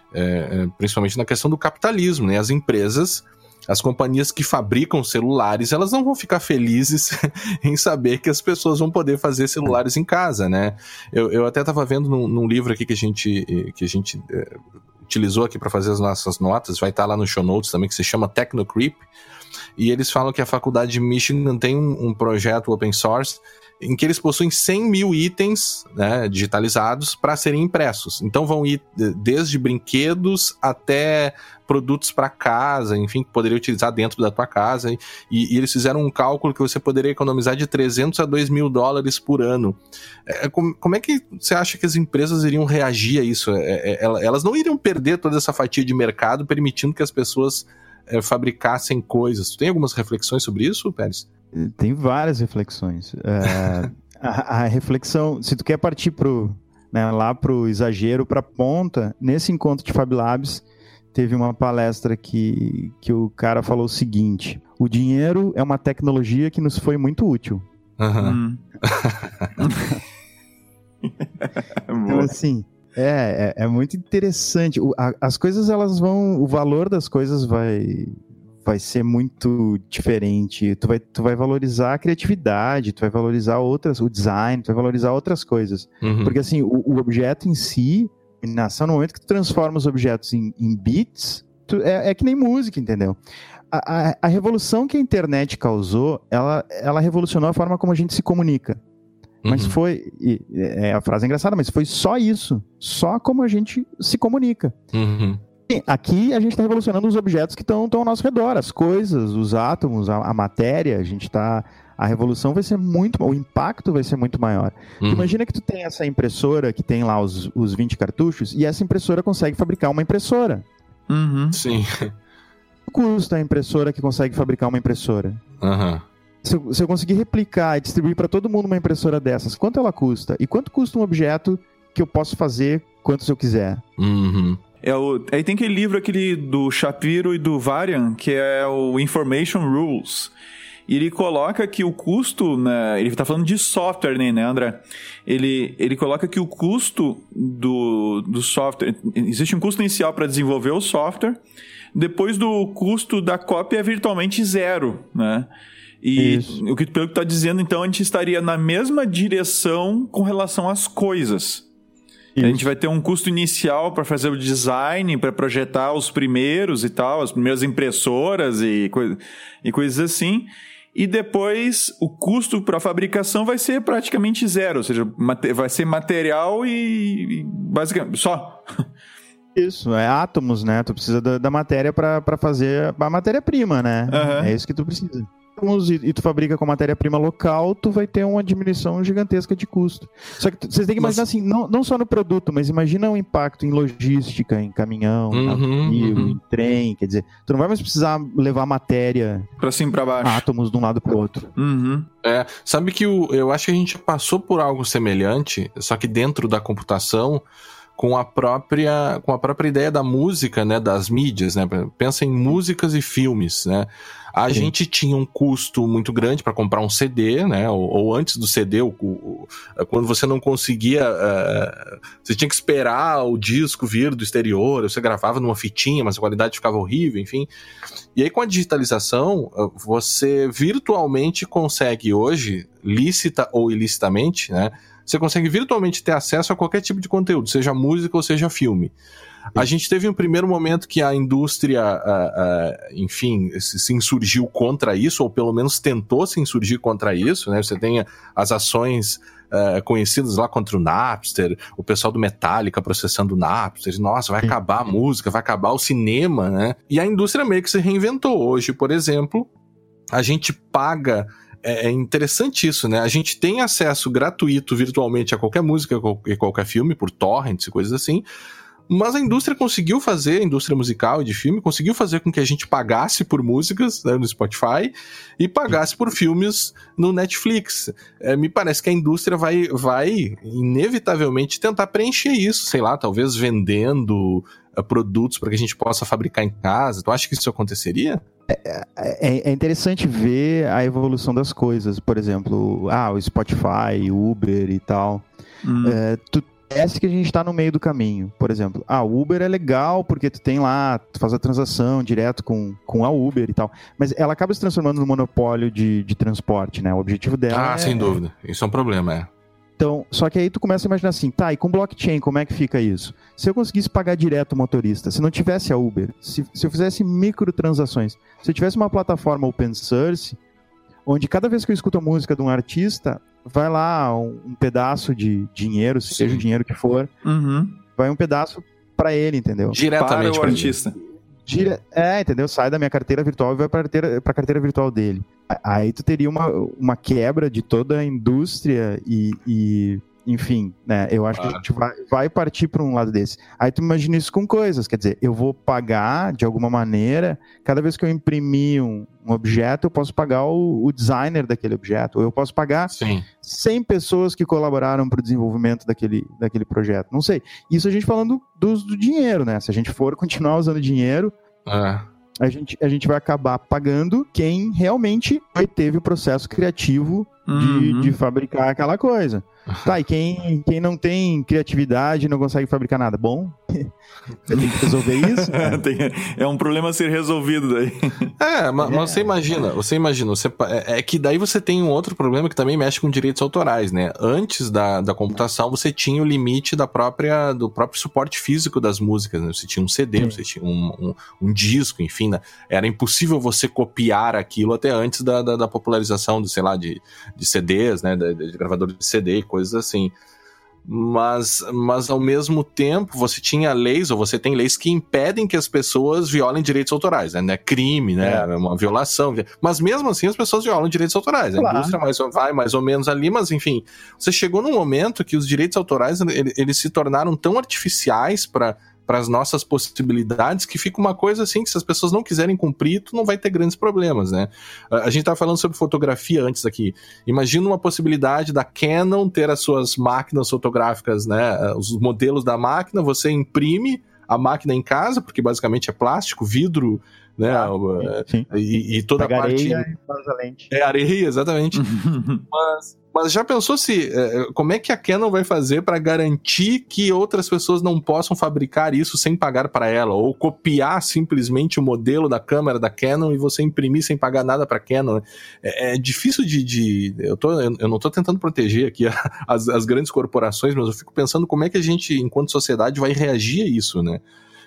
é, principalmente na questão do capitalismo, né? As empresas, as companhias que fabricam celulares, elas não vão ficar felizes em saber que as pessoas vão poder fazer celulares em casa, né? Eu, eu até estava vendo num, num livro aqui que a gente... Que a gente é, utilizou aqui para fazer as nossas notas, vai estar lá no show notes também, que se chama Technocreep, e eles falam que a faculdade de Michigan tem um, um projeto open source em que eles possuem cem mil itens, né, digitalizados para serem impressos. Então vão ir desde brinquedos até produtos para casa, enfim, que poderia utilizar dentro da tua casa. E, e eles fizeram um cálculo que você poderia economizar de trezentos a dois mil dólares por ano. É, como, como é que você acha que as empresas iriam reagir a isso? É, é, elas não iriam perder toda essa fatia de mercado permitindo que as pessoas é, fabricassem coisas. Tu tem algumas reflexões sobre isso, Pérez? Tem várias reflexões. É, a, a reflexão, se tu quer partir pro, né, lá pro exagero, pra ponta, nesse encontro de Fab Labs, teve uma palestra que, que o cara falou o seguinte: o dinheiro é uma tecnologia que nos foi muito útil. Uhum. Então, assim, é, é, é muito interessante. O, a, as coisas, elas vão... O valor das coisas vai... vai ser muito diferente, tu vai, tu vai valorizar a criatividade, tu vai valorizar outras, o design, tu vai valorizar outras coisas. Uhum. Porque assim, o, o objeto em si, no momento que tu transforma os objetos em, em bits, tu, é, é que nem música, entendeu? A, a, a revolução que a internet causou, ela, ela revolucionou a forma como a gente se comunica. Mas uhum. foi, é, a frase é engraçada, mas foi só isso, só como a gente se comunica. Uhum. Aqui a gente está revolucionando os objetos que estão ao nosso redor, as coisas, os átomos, a, a matéria, a gente está... A revolução vai ser muito... O impacto vai ser muito maior. Uhum. Tu imagina que tu tem essa impressora que tem lá os, os vinte cartuchos e essa impressora consegue fabricar uma impressora. Uhum. Sim. Quanto custa a impressora que consegue fabricar uma impressora? Uhum. Se eu, se eu conseguir replicar e distribuir para todo mundo uma impressora dessas, quanto ela custa? E quanto custa um objeto que eu posso fazer quantos eu quiser? Uhum. É o, aí tem aquele livro aquele do Shapiro e do Varian, que é o Information Rules. E ele coloca que o custo, né, ele está falando de software, né, André? Ele, ele coloca que o custo do, do software... Existe um custo inicial para desenvolver o software, depois do custo da cópia é virtualmente zero, né? E Isso. o que pelo que tu está dizendo, então, a gente estaria na mesma direção com relação às coisas. Isso. A gente vai ter um custo inicial para fazer o design, para projetar os primeiros e tal, as primeiras impressoras e, coi- e coisas assim. E depois o custo para a fabricação vai ser praticamente zero, ou seja, mate- vai ser material e, e basicamente só. Isso, é átomos, né? Tu precisa da, da matéria pra, pra fazer a matéria-prima, né? Aham. É isso que tu precisa. Átomos e, e tu fabrica com matéria-prima local, tu vai ter uma diminuição gigantesca de custo. Só que tu- vocês têm que imaginar Mas- assim, não, não só no produto, mas imagina o impacto em logística, em caminhão, Uhum, navio, uhum. em trem, quer dizer, tu não vai mais precisar levar matéria, Para cima e para baixo. átomos de um lado pro outro. Uhum. É, sabe que o, eu acho que a gente passou por algo semelhante, só que dentro da computação, com a própria, com a própria ideia da música, né, das mídias, né? Pensa em músicas e filmes, né? A Sim. gente tinha um custo muito grande para comprar um C D, né? Ou, ou antes do C D, o, o, quando você não conseguia, uh, você tinha que esperar o disco vir do exterior, você gravava numa fitinha, mas a qualidade ficava horrível, enfim. E aí com a digitalização, você virtualmente consegue hoje, lícita ou ilicitamente, né? Você consegue virtualmente ter acesso a qualquer tipo de conteúdo, seja música ou seja filme. A gente teve um primeiro momento que a indústria, uh, uh, enfim, se, se insurgiu contra isso, ou pelo menos tentou se insurgir contra isso, né? Você tem as ações uh, conhecidas lá contra o Napster, o pessoal do Metallica processando o Napster, nossa, vai acabar a música, vai acabar o cinema, né? E a indústria meio que se reinventou. Hoje, por exemplo, a gente paga... É interessante isso, né? A gente tem acesso gratuito virtualmente a qualquer música e qualquer filme, por torrents e coisas assim, mas a indústria conseguiu fazer, a indústria musical e de filme, conseguiu fazer com que a gente pagasse por músicas, né, no Spotify e pagasse por filmes no Netflix. É, me parece que a indústria vai, vai inevitavelmente tentar preencher isso, sei lá, talvez vendendo uh, produtos para que a gente possa fabricar em casa. Tu acha que isso aconteceria? É, é interessante ver a evolução das coisas. Por exemplo, ah, o Spotify, o Uber e tal. Hum. É, tu parece que a gente tá no meio do caminho. Por exemplo, ah, o Uber é legal porque tu tem lá, tu faz a transação direto com, com a Uber e tal. Mas ela acaba se transformando no monopólio de, de transporte, né? O objetivo dela Ah, é... sem dúvida. Isso é um problema, é. Então, só que aí tu começa a imaginar assim, tá, e com blockchain, como é que fica isso? Se eu conseguisse pagar direto o motorista, se não tivesse a Uber, se, se eu fizesse microtransações, se eu tivesse uma plataforma open source, onde cada vez que eu escuto a música de um artista, vai lá um, um pedaço de dinheiro, Sim. seja o dinheiro que for, Uhum. vai um pedaço pra ele, entendeu? Diretamente Para o pra artista. Dire... É, entendeu? Sai da minha carteira virtual e vai pra carteira, pra carteira virtual dele. Aí tu teria uma, uma quebra de toda a indústria e, e enfim, né? Eu acho Claro. que a gente vai, vai partir para um lado desse. Aí tu imagina isso com coisas, quer dizer, eu vou pagar de alguma maneira, cada vez que eu imprimir um, um objeto, eu posso pagar o, o designer daquele objeto, ou eu posso pagar Sim. cem pessoas que colaboraram para o desenvolvimento daquele, daquele projeto. Não sei. Isso a gente falando do, do dinheiro, né? Se a gente for continuar usando dinheiro, É. a gente, a gente vai acabar pagando quem realmente teve o processo criativo de, Uhum. de fabricar aquela coisa. Tá, e quem, quem não tem criatividade e não consegue fabricar nada? Bom, você tem que resolver isso. É, Né? tem- é um problema a ser resolvido daí. É, mas, mas você imagina, você imagina, você, pa- é é que daí você tem um outro problema que também mexe com direitos autorais, né? Antes da, da computação, você tinha o limite da própria, do próprio suporte físico das músicas, né? Você tinha um C D, Sim. você tinha um, um, um disco, enfim, né? Era impossível você copiar aquilo até antes da, da, da popularização, de, sei lá, de, de C Ds, né? De, de gravadores de C D e coisas assim. Mas, mas ao mesmo tempo você tinha leis, ou você tem leis que impedem que as pessoas violem direitos autorais, né? Não é crime, né? É uma violação. Mas mesmo assim as pessoas violam direitos autorais. Claro. A indústria mais, vai mais ou menos ali, mas enfim, você chegou num momento que os direitos autorais eles, eles se tornaram tão artificiais para para as nossas possibilidades, que fica uma coisa assim, que se as pessoas não quiserem cumprir, tu não vai ter grandes problemas, né? A gente estava falando sobre fotografia antes aqui. Imagina uma possibilidade da Canon ter as suas máquinas fotográficas, né? Os modelos da máquina, você imprime a máquina em casa, porque basicamente é plástico, vidro, né? Ah, sim, sim. E, e toda Pega a parte... areia e faz a lente. É areia, exatamente. mas, mas já pensou se... Como é que a Canon vai fazer para garantir que outras pessoas não possam fabricar isso sem pagar para ela? Ou copiar simplesmente o modelo da câmera da Canon e você imprimir sem pagar nada para a Canon? É, é difícil de... de eu, tô, eu não estou tentando proteger aqui as, as grandes corporações, mas eu fico pensando como é que a gente, enquanto sociedade, vai reagir a isso, né?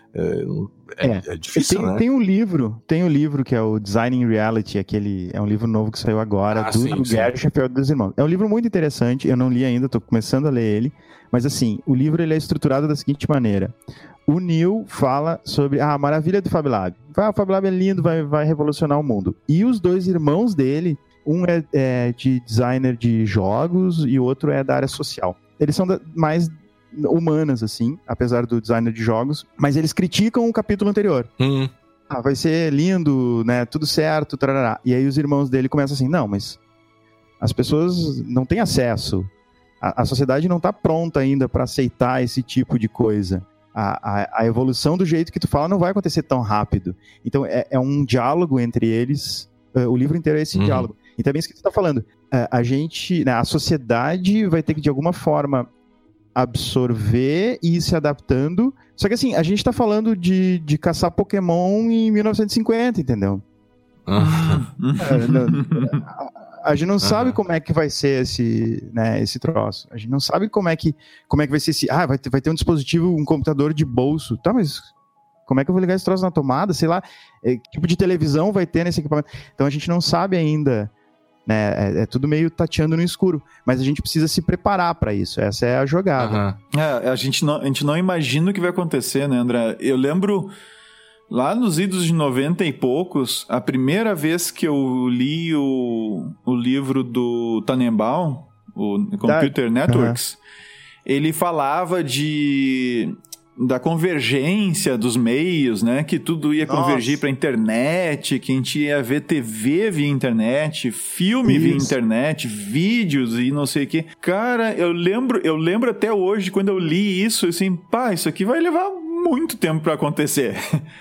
É, é, é difícil, tem, né? Tem um livro, tem um livro que é o Design in Reality, aquele, é um livro novo que saiu agora, ah, do sim, Gary Sheffield dos irmãos. É um livro muito interessante, eu não li ainda, estou começando a ler ele, mas assim, o livro ele é estruturado da seguinte maneira. O Neil fala sobre ah, a maravilha do Fab Lab. Ah, o Fab Lab é lindo, vai, vai revolucionar o mundo. E os dois irmãos dele, um é, é de designer de jogos e o outro é da área social. Eles são da, mais... humanas, assim, apesar do designer de jogos, mas eles criticam o capítulo anterior. Hum. Ah, vai ser lindo, né, tudo certo, tarará. E aí os irmãos dele começam assim, não, mas as pessoas não têm acesso, a, a sociedade não está pronta ainda para aceitar esse tipo de coisa. A, a, a evolução do jeito que tu fala não vai acontecer tão rápido. Então é, é um diálogo entre eles, uh, o livro inteiro é esse uhum. diálogo. Então é bem isso que tu está falando. Uh, a gente, né, a sociedade vai ter que de alguma forma absorver e ir se adaptando. Só que assim, a gente tá falando de, de caçar Pokémon em mil novecentos e cinquenta, entendeu? Uhum. É, não, a, a gente não uhum. sabe como é que vai ser esse, né, esse troço. A gente não sabe como é que, como é que vai ser esse... Ah, vai ter, vai ter um dispositivo, um computador de bolso. Tá, mas como é que eu vou ligar esse troço na tomada? Sei lá, é, que tipo de televisão vai ter nesse equipamento? Então a gente não sabe ainda... Né? É, é tudo meio tateando no escuro, mas a gente precisa se preparar para isso, essa é a jogada. Uhum. É, a, gente não, a gente não imagina o que vai acontecer, né, André? Eu lembro, lá nos idos de noventa e poucos, a primeira vez que eu li o, o livro do Tannenbaum, o Computer da... Networks, uhum. ele falava de... da convergência dos meios, né? Que tudo ia Nossa. convergir para a internet, que a gente ia ver T V via internet, filme Isso. via internet, vídeos e não sei o quê. Cara, eu lembro, eu lembro até hoje, quando eu li isso, assim, pá, isso aqui vai levar muito tempo para acontecer.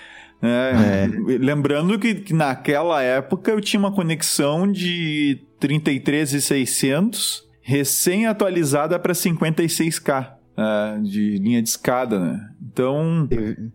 É, é. Lembrando que, que naquela época eu tinha uma conexão de trinta e três mil e seiscentos recém-atualizada para cinquenta e seis K. Uh, de linha de escada, né? Então...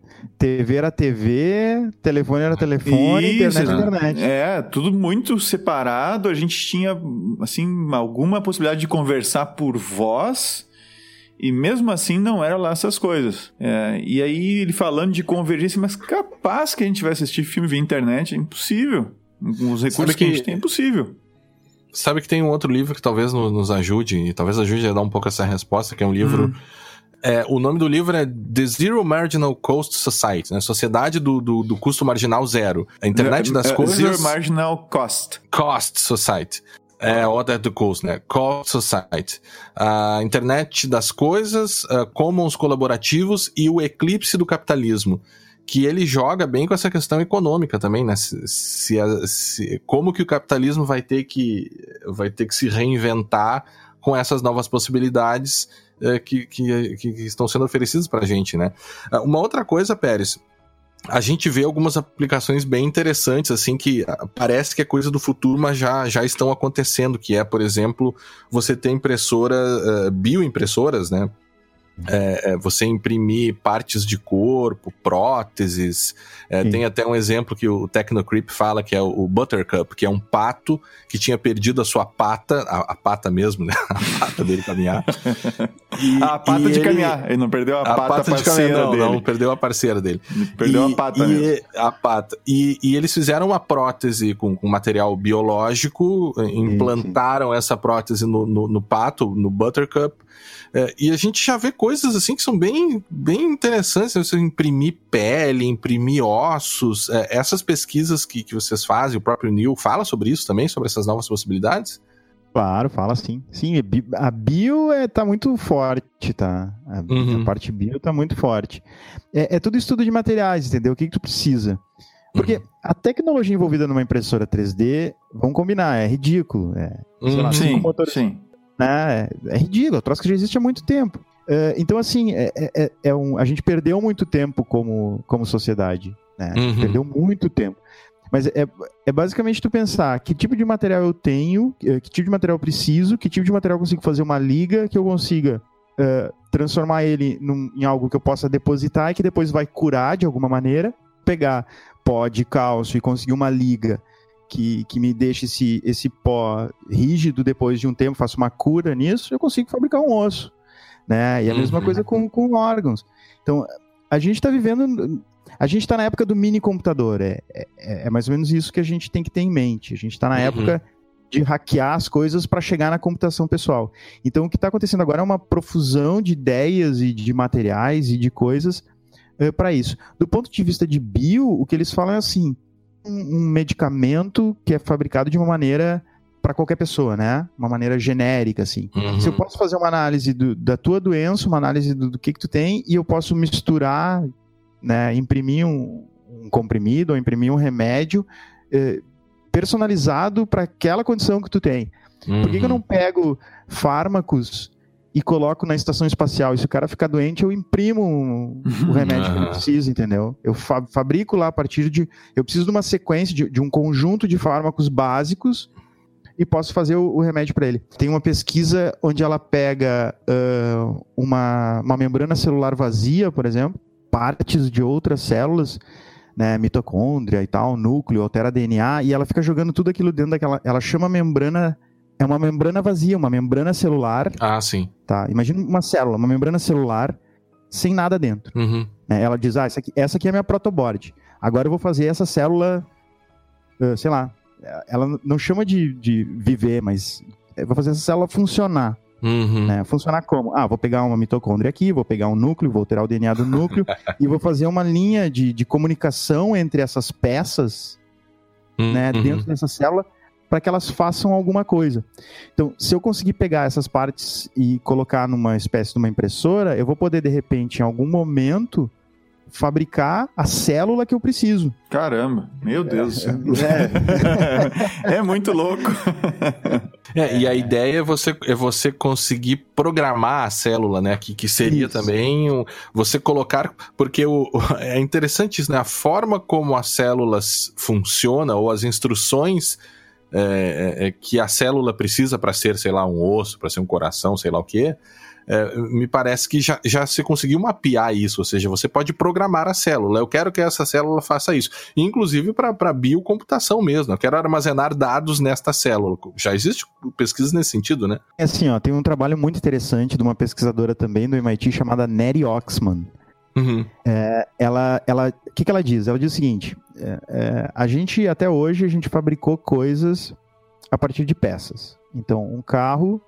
T V era T V, telefone era telefone, Isso, internet era internet. É, tudo muito separado. A gente tinha, assim, alguma possibilidade de conversar por voz e mesmo assim não era lá essas coisas. É, e aí ele falando de convergência, mas capaz que a gente vai assistir filme via internet, é impossível. Com os recursos que... que a gente tem, é impossível. Sabe que tem um outro livro que talvez nos ajude, e talvez ajude a dar um pouco essa resposta, que é um livro... Hum. É, o nome do livro é The Zero Marginal Cost Society, né? Sociedade do, do, do custo marginal zero. A internet das uh, coisas... Zero Marginal Cost. Cost Society. É, order do cost, né? Cost Society. A internet das coisas, uh, commons colaborativos e o eclipse do capitalismo. Que ele joga bem com essa questão econômica também, né? Se, se, se, como que o capitalismo vai ter que, vai ter que se reinventar com essas novas possibilidades é, que, que, que estão sendo oferecidas pra gente, né? Uma outra coisa, Pérez, a gente vê algumas aplicações bem interessantes, assim, que parece que é coisa do futuro, mas já, já estão acontecendo, que é, por exemplo, você ter impressora, uh, bioimpressoras, né? É, é, você imprimir partes de corpo, próteses. É, tem até um exemplo que o Technocreep fala, que é o, o Buttercup, que é um pato que tinha perdido a sua pata, a, a pata mesmo, né? A pata dele caminhar. E, a pata de ele, caminhar. Ele não perdeu a, a pata, pata parceira de caminhar, não, dele. Não, perdeu a parceira dele. Perdeu e, a pata e, mesmo. A pata. E, e eles fizeram uma prótese com, com material biológico, implantaram sim, sim. essa prótese no, no, no pato, no Buttercup. É, e a gente já vê coisas assim que são bem, bem interessantes, né? Você imprimir pele, imprimir ossos, é, essas pesquisas que, que vocês fazem, o próprio Neil fala sobre isso também, sobre essas novas possibilidades? Claro, fala sim. Sim, a bio é, tá muito forte, tá? A, uhum. a parte bio tá muito forte. É, é tudo estudo de materiais, entendeu? O que, que tu precisa? Porque uhum. a tecnologia envolvida numa impressora três D, vamos combinar, é ridículo. É, uhum. sei lá, sim, motores, sim. Né? É ridículo, é um troço que já existe há muito tempo. Uh, então, assim, é, é, é um, a gente perdeu muito tempo como, como sociedade. né? Uhum. Perdeu muito tempo. Mas é, é basicamente tu pensar que tipo de material eu tenho, que tipo de material eu preciso, que tipo de material eu consigo fazer uma liga, que eu consiga uh, transformar ele num, em algo que eu possa depositar e que depois vai curar de alguma maneira, pegar pó de cálcio e conseguir uma liga que, que me deixe esse, esse pó rígido depois de um tempo, faço uma cura nisso, eu consigo fabricar um osso, né? E a mesma uhum. coisa com, com órgãos. Então, a gente está vivendo... A gente está na época do mini computador, é, é, é mais ou menos isso que a gente tem que ter em mente. A gente está na uhum. época de hackear as coisas para chegar na computação pessoal. Então, o que está acontecendo agora é uma profusão de ideias e de materiais e de coisas uh, para isso. Do ponto de vista de bio, o que eles falam é assim, um, um medicamento que é fabricado de uma maneira para qualquer pessoa, né? Uma maneira genérica, assim. Uhum. Se eu posso fazer uma análise do, da tua doença, uma análise do, do que que tu tem, e eu posso misturar... Né, imprimir um, um comprimido ou imprimir um remédio eh, personalizado para aquela condição que tu tem. Uhum. Por que, que eu não pego fármacos e coloco na estação espacial? E se o cara ficar doente, eu imprimo um, o remédio uhum. que ele precisa, entendeu? Eu fa- fabrico lá a partir de... Eu preciso de uma sequência, de, de um conjunto de fármacos básicos e posso fazer o, o remédio para ele. Tem uma pesquisa onde ela pega uh, uma, uma membrana celular vazia, por exemplo, partes de outras células, né, mitocôndria e tal, núcleo, altera D N A, e ela fica jogando tudo aquilo dentro daquela... Ela chama a membrana... É uma membrana vazia, uma membrana celular. Ah, sim. Tá, imagina uma célula, uma membrana celular sem nada dentro. Uhum. Né, ela diz, ah, essa aqui, essa aqui é a minha protoboard. Agora eu vou fazer essa célula, uh, sei lá, ela não chama de, de viver, mas eu vou fazer essa célula funcionar. Uhum. Né? Funcionar como? Ah, vou pegar uma mitocôndria aqui, vou pegar um núcleo, vou alterar o D N A do núcleo e vou fazer uma linha de, de comunicação entre essas peças, uhum. né, dentro dessa célula para que elas façam alguma coisa. Então, se eu conseguir pegar essas partes e colocar numa espécie de uma impressora, eu vou poder, de repente, em algum momento, fabricar a célula que eu preciso. Caramba, meu Deus do céu. É, é. é muito louco. É, e a ideia é você, é você conseguir programar a célula, né? Que, que seria isso. Também um, você colocar... Porque o, é interessante isso, né? A forma como as células funcionam, ou as instruções é, é, que a célula precisa para ser, sei lá, um osso, para ser um coração, sei lá o quê... É, me parece que já, já se conseguiu mapear isso, ou seja, você pode programar a célula. Eu quero que essa célula faça isso, inclusive para biocomputação mesmo. Eu quero armazenar dados nesta célula. Já existe pesquisa nesse sentido, né? É assim, ó, tem um trabalho muito interessante de uma pesquisadora também do M I T chamada Nettie Oxman. Uhum. É, ela, ela, o que, que ela diz? Ela diz o seguinte: é, é, a gente até hoje a gente fabricou coisas a partir de peças. Então, um carro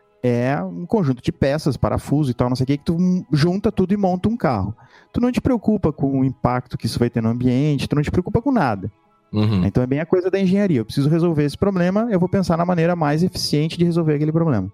é um conjunto de peças, parafuso e tal, não sei o que, que tu junta tudo e monta um carro. Tu não te preocupa com o impacto que isso vai ter no ambiente, tu não te preocupa com nada. Uhum. Então é bem a coisa da engenharia. Eu preciso resolver esse problema, eu vou pensar na maneira mais eficiente de resolver aquele problema.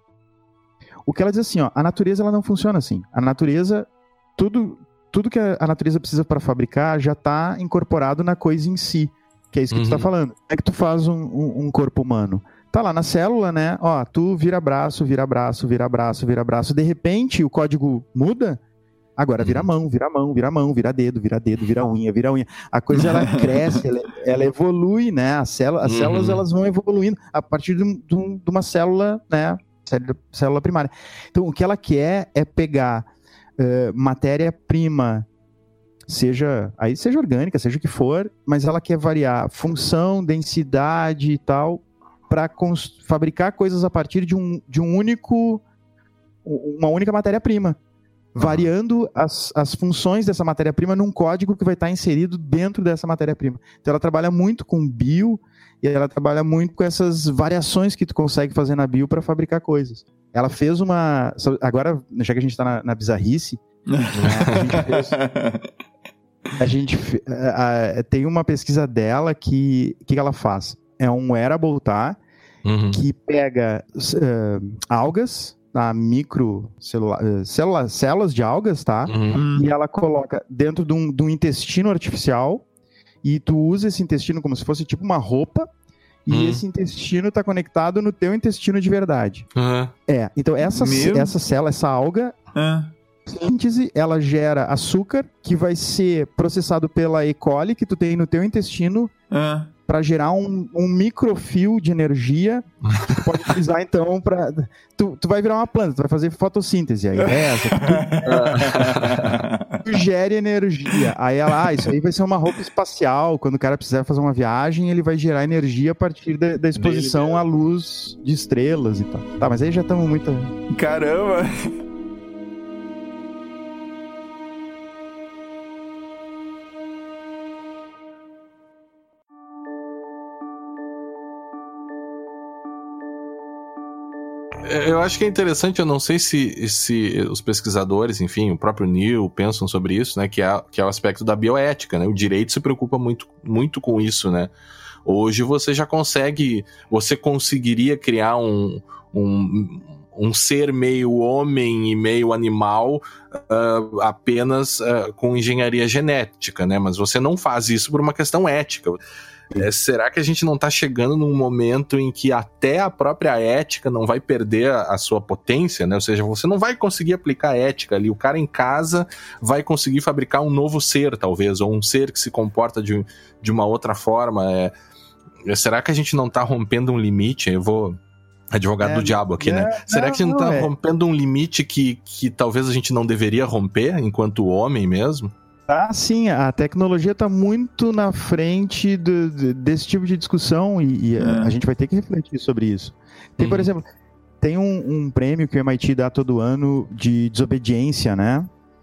O que ela diz assim, ó, a natureza ela não funciona assim. A natureza, tudo, tudo que a natureza precisa para fabricar já está incorporado na coisa em si, que é isso que uhum. tu está falando. Como é que tu faz um, um, um corpo humano? Tá lá na célula, né? Ó, tu vira braço, vira braço, vira braço, vira braço. De repente, o código muda. Agora vira mão, vira mão, vira mão, vira dedo, vira dedo, vira unha, vira unha. A coisa, ela cresce, ela, ela evolui, né? A célula, as uhum. células, elas vão evoluindo a partir de, um, de uma célula, né? Célula primária. Então, o que ela quer é pegar uh, matéria-prima, seja, aí seja orgânica, seja o que for, mas ela quer variar função, densidade e tal, para cons- fabricar coisas a partir de um, de um único, uma única matéria-prima, uhum. variando as, as funções dessa matéria-prima num código que vai estar inserido dentro dessa matéria-prima. Então ela trabalha muito com bio e ela trabalha muito com essas variações que tu consegue fazer na bio para fabricar coisas. Ela fez uma... Agora, já que a gente está na, na bizarrice, né, a gente fez... A gente a, a, tem uma pesquisa dela que... O que, que ela faz? É um wearable, tá? Uhum. Que pega uh, algas, tá? Micro celula, uh, célula, células de algas, tá? Uhum. E ela coloca dentro de um, de um intestino artificial e tu usa esse intestino como se fosse tipo uma roupa e uhum. esse intestino tá conectado no teu intestino de verdade. Uhum. É, então essa, essa célula, essa alga... Uhum. fotossíntese, ela gera açúcar, que vai ser processado pela E. coli, que tu tem no teu intestino, Ah. para gerar um, um microfio de energia que tu pode utilizar, então, para... Tu, tu vai virar uma planta, tu vai fazer fotossíntese. Aí, é, essa, tu, tu gera energia. Aí ela, ah, isso aí vai ser uma roupa espacial. Quando o cara precisar fazer uma viagem, ele vai gerar energia a partir da, da exposição à luz de estrelas e tal. Tá, mas aí já estamos muito... Caramba! Eu acho que é interessante, eu não sei se, se os pesquisadores, enfim, o próprio Neil pensam sobre isso, né, que é, que é o aspecto da bioética, né, o direito se preocupa muito, muito com isso, né. Hoje você já consegue, você conseguiria criar um, um, um ser meio homem e meio animal uh, apenas uh, com engenharia genética, né, mas você não faz isso por uma questão ética. É, será que a gente não está chegando num momento em que até a própria ética não vai perder a, a sua potência, né? Ou seja, você não vai conseguir aplicar ética ali. O cara em casa vai conseguir fabricar um novo ser, talvez, ou um ser que se comporta de, de uma outra forma. É, será que a gente não está rompendo um limite? Eu vou... Advogado é, do diabo aqui, é, né? Não, será que a gente não está é. rompendo um limite que, que talvez a gente não deveria romper enquanto homem mesmo? Ah, sim, a tecnologia está muito na frente do, do, desse tipo de discussão e, e é. a, a gente vai ter que refletir sobre isso. Tem, uhum. por exemplo, tem um, um prêmio que o M I T dá todo ano de desobediência, né?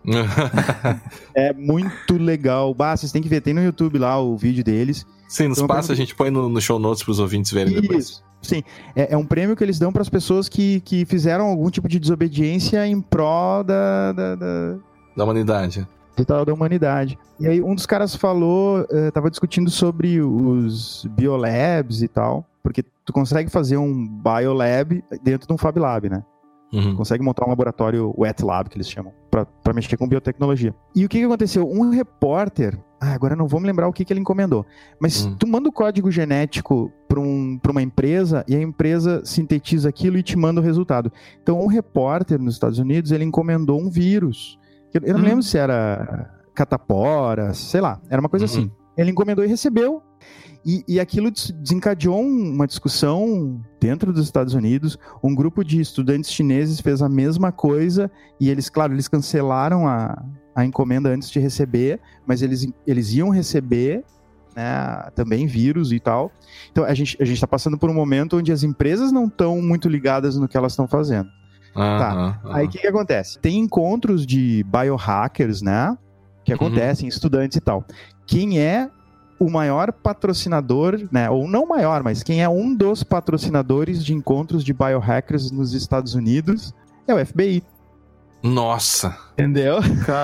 É muito legal. Bah, vocês têm que ver, tem no YouTube lá o vídeo deles. Sim, nos então, passa, prêmio... a gente põe no, no show notes para os ouvintes verem isso. Depois. Sim, é, é um prêmio que eles dão para as pessoas que, que fizeram algum tipo de desobediência em prol da... Da, da... da humanidade. Da humanidade. E aí um dos caras falou, uh, tava discutindo sobre os biolabs e tal, porque tu consegue fazer um biolab dentro de um Fab Lab, né? Uhum. Tu consegue montar um laboratório wet lab, que eles chamam, pra, pra mexer com biotecnologia. E o que que aconteceu? Um repórter, ah, agora não vou me lembrar o que que ele encomendou, mas uhum. tu manda o código genético pra, um, pra uma empresa e a empresa sintetiza aquilo e te manda o resultado. Então um repórter nos Estados Unidos, ele encomendou um vírus. Eu não hum. lembro se era catapora, sei lá, era uma coisa uhum. assim. Ele encomendou e recebeu, e, e aquilo desencadeou uma discussão dentro dos Estados Unidos. Um grupo de estudantes chineses fez a mesma coisa, e eles, claro, eles cancelaram a, a encomenda antes de receber, mas eles, eles iam receber, né, também vírus e tal. Então a gente a gente está passando por um momento onde as empresas não estão muito ligadas no que elas estão fazendo. Uhum, tá. Uhum. Aí o que, que acontece? Tem encontros de biohackers, né? Que acontecem, uhum. estudantes e tal. Quem é o maior patrocinador, né? Ou não maior, mas quem é um dos patrocinadores de encontros de biohackers nos Estados Unidos é o F B I. Nossa! Entendeu?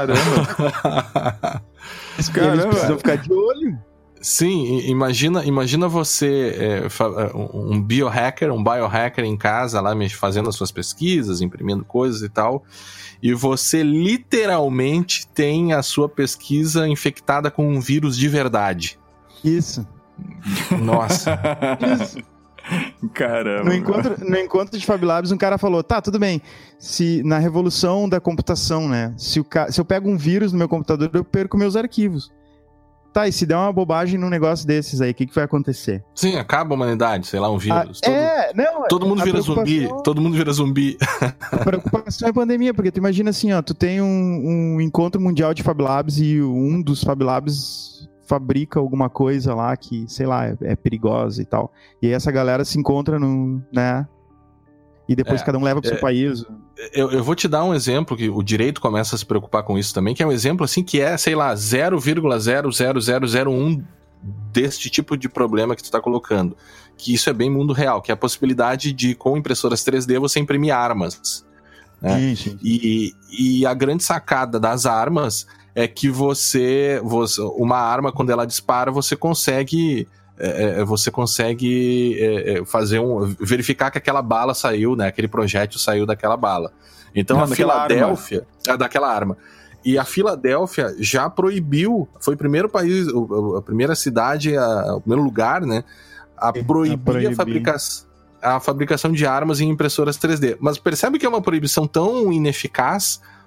Caramba! Eles precisam ficar de olho. Sim, imagina, imagina você, é, um biohacker, um biohacker em casa, lá fazendo as suas pesquisas, imprimindo coisas e tal, e você literalmente tem a sua pesquisa infectada com um vírus de verdade. Isso. Nossa. Isso. Caramba. No encontro, no encontro de Fab Labs, um cara falou, tá, tudo bem, se na revolução da computação, né, se, o ca... se eu pego um vírus no meu computador, eu perco meus arquivos. Tá, e se der uma bobagem num negócio desses aí, o que, que vai acontecer? Sim, acaba a humanidade, sei lá, um vírus. Ah, todo, é, não, todo mundo vira zumbi, todo mundo vira zumbi. A preocupação é a pandemia, porque tu imagina assim, ó, tu tem um, um encontro mundial de Fab Labs e um dos Fab Labs fabrica alguma coisa lá que, sei lá, é, é perigosa e tal. E aí essa galera se encontra no, né? E depois é, cada um leva pro é, seu país. Eu, eu vou te dar um exemplo que o direito começa a se preocupar com isso também, que é um exemplo assim que é, sei lá, zero vírgula zero zero zero zero um deste tipo de problema que tu tá colocando. Que isso é bem mundo real, que é a possibilidade de, com impressoras três D, você imprimir armas. Né? Sim, sim. E, e a grande sacada das armas é que você, você uma arma, quando ela dispara, você consegue... É, você consegue é, fazer um, verificar que aquela bala saiu, né? Aquele projétil saiu daquela bala. Então Não, a Filadélfia, arma. daquela arma. E a Filadélfia já proibiu, foi o primeiro país, a primeira cidade, a, o primeiro lugar, né? A proibir a, a, fabricação, a fabricação de armas em impressoras três D. Mas percebe que é uma proibição tão ineficaz,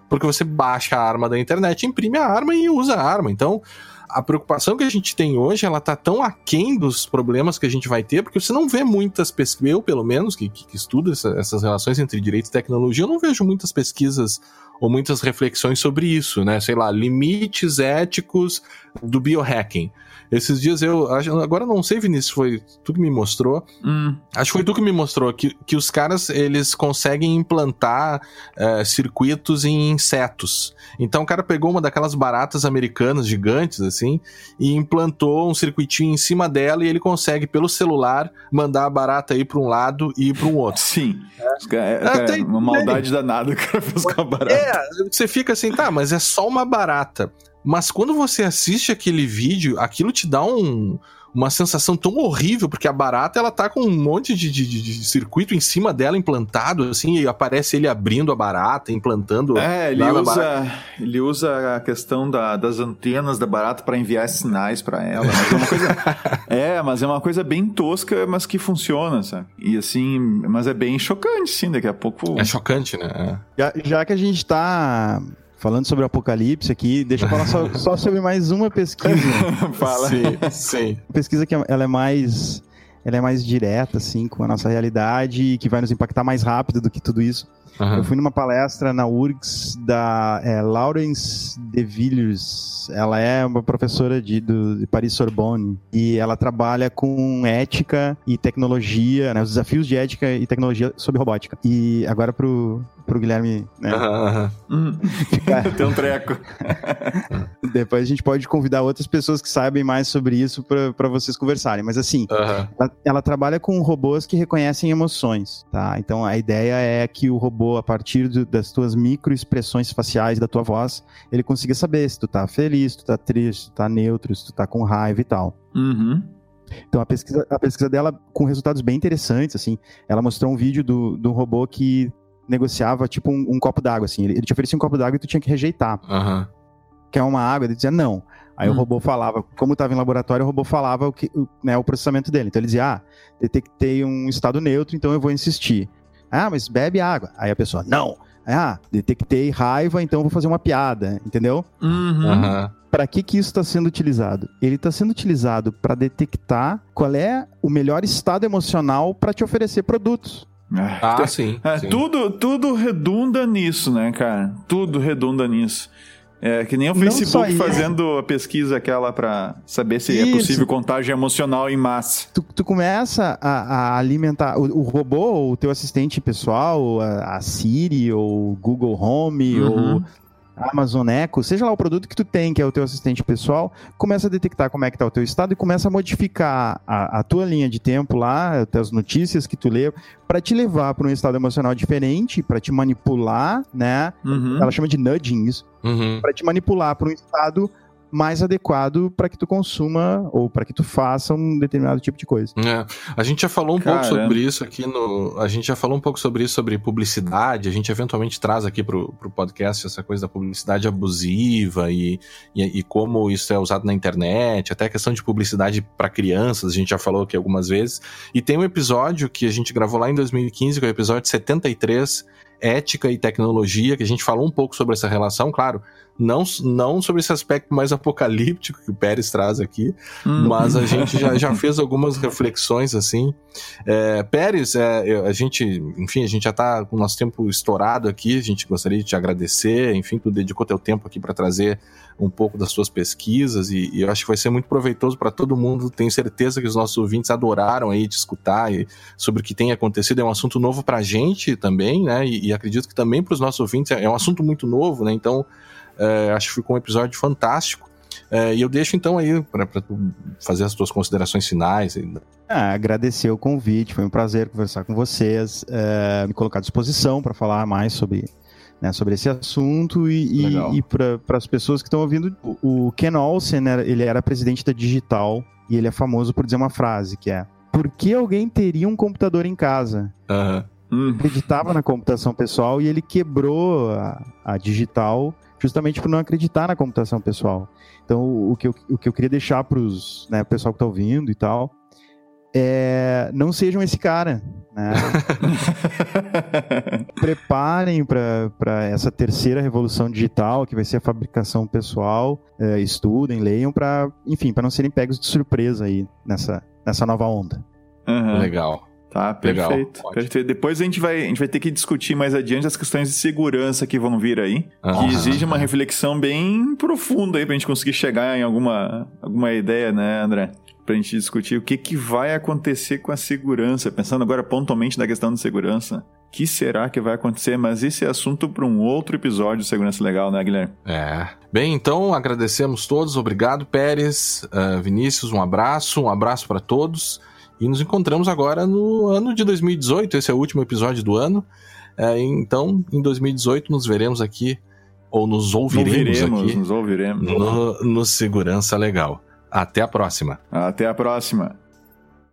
porque você baixa a arma da internet, imprime a arma e usa a arma. Então, a preocupação que a gente tem hoje, ela tá tão aquém dos problemas que a gente vai ter, porque você não vê muitas pesquisas, eu pelo menos, que, que, que estudo essa, essas relações entre direito e tecnologia, eu não vejo muitas pesquisas ou muitas reflexões sobre isso, né? Sei lá, limites éticos do biohacking. Esses dias eu, agora não sei, Vinícius, foi tu que me mostrou, hum. acho que foi tu que me mostrou, que, que os caras, eles conseguem implantar uh, circuitos em insetos. Então o cara pegou uma daquelas baratas americanas gigantes, assim, e implantou um circuitinho em cima dela e ele consegue, pelo celular, mandar a barata ir para um lado e ir para um outro. Sim. É, é, é uma maldade danada o cara fez com a barata. É, você fica assim, tá, mas é só uma barata. Mas quando você assiste aquele vídeo, aquilo te dá um, uma sensação tão horrível, porque a barata, ela tá com um monte de, de, de circuito em cima dela implantado, assim, e aparece ele abrindo a barata, implantando... É, ele, usa, ele usa a questão da, das antenas da barata para enviar sinais para ela. Mas é, uma coisa, é, mas é uma coisa bem tosca, mas que funciona, sabe? E assim, mas é bem chocante, sim, daqui a pouco... É chocante, né? Já, já que a gente tá... falando sobre o apocalipse aqui, deixa eu falar só, só sobre mais uma pesquisa. Fala. Sim, sim. Pesquisa que ela é mais, ela é mais direta, assim, com a nossa realidade e que vai nos impactar mais rápido do que tudo isso. Uhum. Eu fui numa palestra na U R G S da é, Laurence de Villiers. Ela é uma professora de, do, de Paris-Sorbonne e ela trabalha com ética e tecnologia, né, os desafios de ética e tecnologia sobre robótica. E agora pro, pro Guilherme, né? Uhum. Hum. Ficar... Tem um treco. Depois a gente pode convidar outras pessoas que saibem mais sobre isso para vocês conversarem. Mas assim, uhum. ela, ela trabalha com robôs que reconhecem emoções, tá? Então a ideia é que o robô, a partir do, das tuas microexpressões faciais da tua voz, ele consiga saber se tu tá feliz, se tu tá triste, se tu tá neutro, se tu tá com raiva e tal. Uhum. Então a pesquisa, a pesquisa dela, com resultados bem interessantes, assim, ela mostrou um vídeo do, do robô que negociava tipo um, um copo d'água, assim, ele, ele te oferecia um copo d'água e tu tinha que rejeitar. Uhum. Quer uma água? Ele dizia não. Aí hum. o robô falava, como estava em laboratório, o robô falava o, que, o, né, o processamento dele. Então ele dizia, ah, detectei um estado neutro, então eu vou insistir. Ah, mas bebe água. Aí a pessoa, não. Ah, detectei raiva, então eu vou fazer uma piada, entendeu? Uhum. Uhum. Para que que isso está sendo utilizado? Ele está sendo utilizado para detectar qual é o melhor estado emocional para te oferecer produtos. Ah, ah sim, é, sim. Tudo, tudo redunda nisso, né, cara? Tudo redunda nisso. É que nem o Facebook fazendo a pesquisa aquela pra saber se Isso. é possível contágio emocional em massa. Tu, tu começa a, a alimentar o, o robô, o teu assistente pessoal, a, a Siri, ou o Google Home, uhum. ou Amazon Echo, seja lá o produto que tu tem, que é o teu assistente pessoal, começa a detectar como é que tá o teu estado e começa a modificar a, a tua linha de tempo lá, as notícias que tu lê, para te levar para um estado emocional diferente, para te manipular, né? Uhum. Ela chama de nudging isso, uhum. para te manipular para um estado mais adequado para que tu consuma ou para que tu faça um determinado tipo de coisa. É. A gente já falou um Caramba. pouco sobre isso aqui no... A gente já falou um pouco sobre isso, sobre publicidade. A gente eventualmente traz aqui pro, pro podcast essa coisa da publicidade abusiva e, e, e como isso é usado na internet, até a questão de publicidade para crianças, a gente já falou aqui algumas vezes. E tem um episódio que a gente gravou lá em dois mil e quinze, que é o episódio setenta e três, Ética e Tecnologia, que a gente falou um pouco sobre essa relação, claro, não, não sobre esse aspecto mais apocalíptico que o Pérez traz aqui, hum. mas a gente já, já fez algumas reflexões, assim. É, Pérez, é, a gente, enfim, a gente já está com o nosso tempo estourado aqui, a gente gostaria de te agradecer, enfim, tu dedicou teu tempo aqui para trazer um pouco das suas pesquisas e, e eu acho que vai ser muito proveitoso para todo mundo. Tenho certeza que os nossos ouvintes adoraram aí te escutar e, sobre o que tem acontecido. É um assunto novo para a gente também, né? E, e acredito que também para os nossos ouvintes é, é um assunto muito novo, né? Então, é, acho que ficou um episódio fantástico. É, e eu deixo então aí para fazer as tuas considerações finais. Ah, agradecer o convite, foi um prazer conversar com vocês, é, me colocar à disposição para falar mais sobre... Né, sobre esse assunto e, e, e para as pessoas que estão ouvindo, o, o Ken Olsen, era, ele era presidente da Digital e ele é famoso por dizer uma frase que é: por que alguém teria um computador em casa? Uhum. Acreditava na computação pessoal e ele quebrou a, a Digital justamente por não acreditar na computação pessoal. Então o que eu, o que eu queria deixar para os, né, o pessoal que está ouvindo e tal, é, não sejam esse cara, né? Preparem para essa terceira revolução digital, que vai ser a fabricação pessoal. É, estudem, leiam, para, enfim, para não serem pegos de surpresa aí nessa, nessa nova onda. Uhum. Legal. Tá, perfeito, perfeito. Depois a gente, vai, a gente vai ter que discutir mais adiante as questões de segurança que vão vir aí, uhum. que exige uma reflexão bem profunda aí pra gente conseguir chegar em alguma, alguma ideia, né, André? Pra gente discutir o que, que vai acontecer com a segurança, pensando agora pontualmente na questão de segurança. O que será que vai acontecer? Mas esse é assunto para um outro episódio de Segurança Legal, né, Guilherme? É. Bem, então agradecemos todos. Obrigado, Pérez, uh, Vinícius, um abraço, um abraço para todos. E nos encontramos agora no ano de dois mil e dezoito, esse é o último episódio do ano. É, então, em dois mil e dezoito, nos veremos aqui, ou nos ouviremos veremos, aqui. Nos ouviremos. No, no Segurança Legal. Até a próxima. Até a próxima.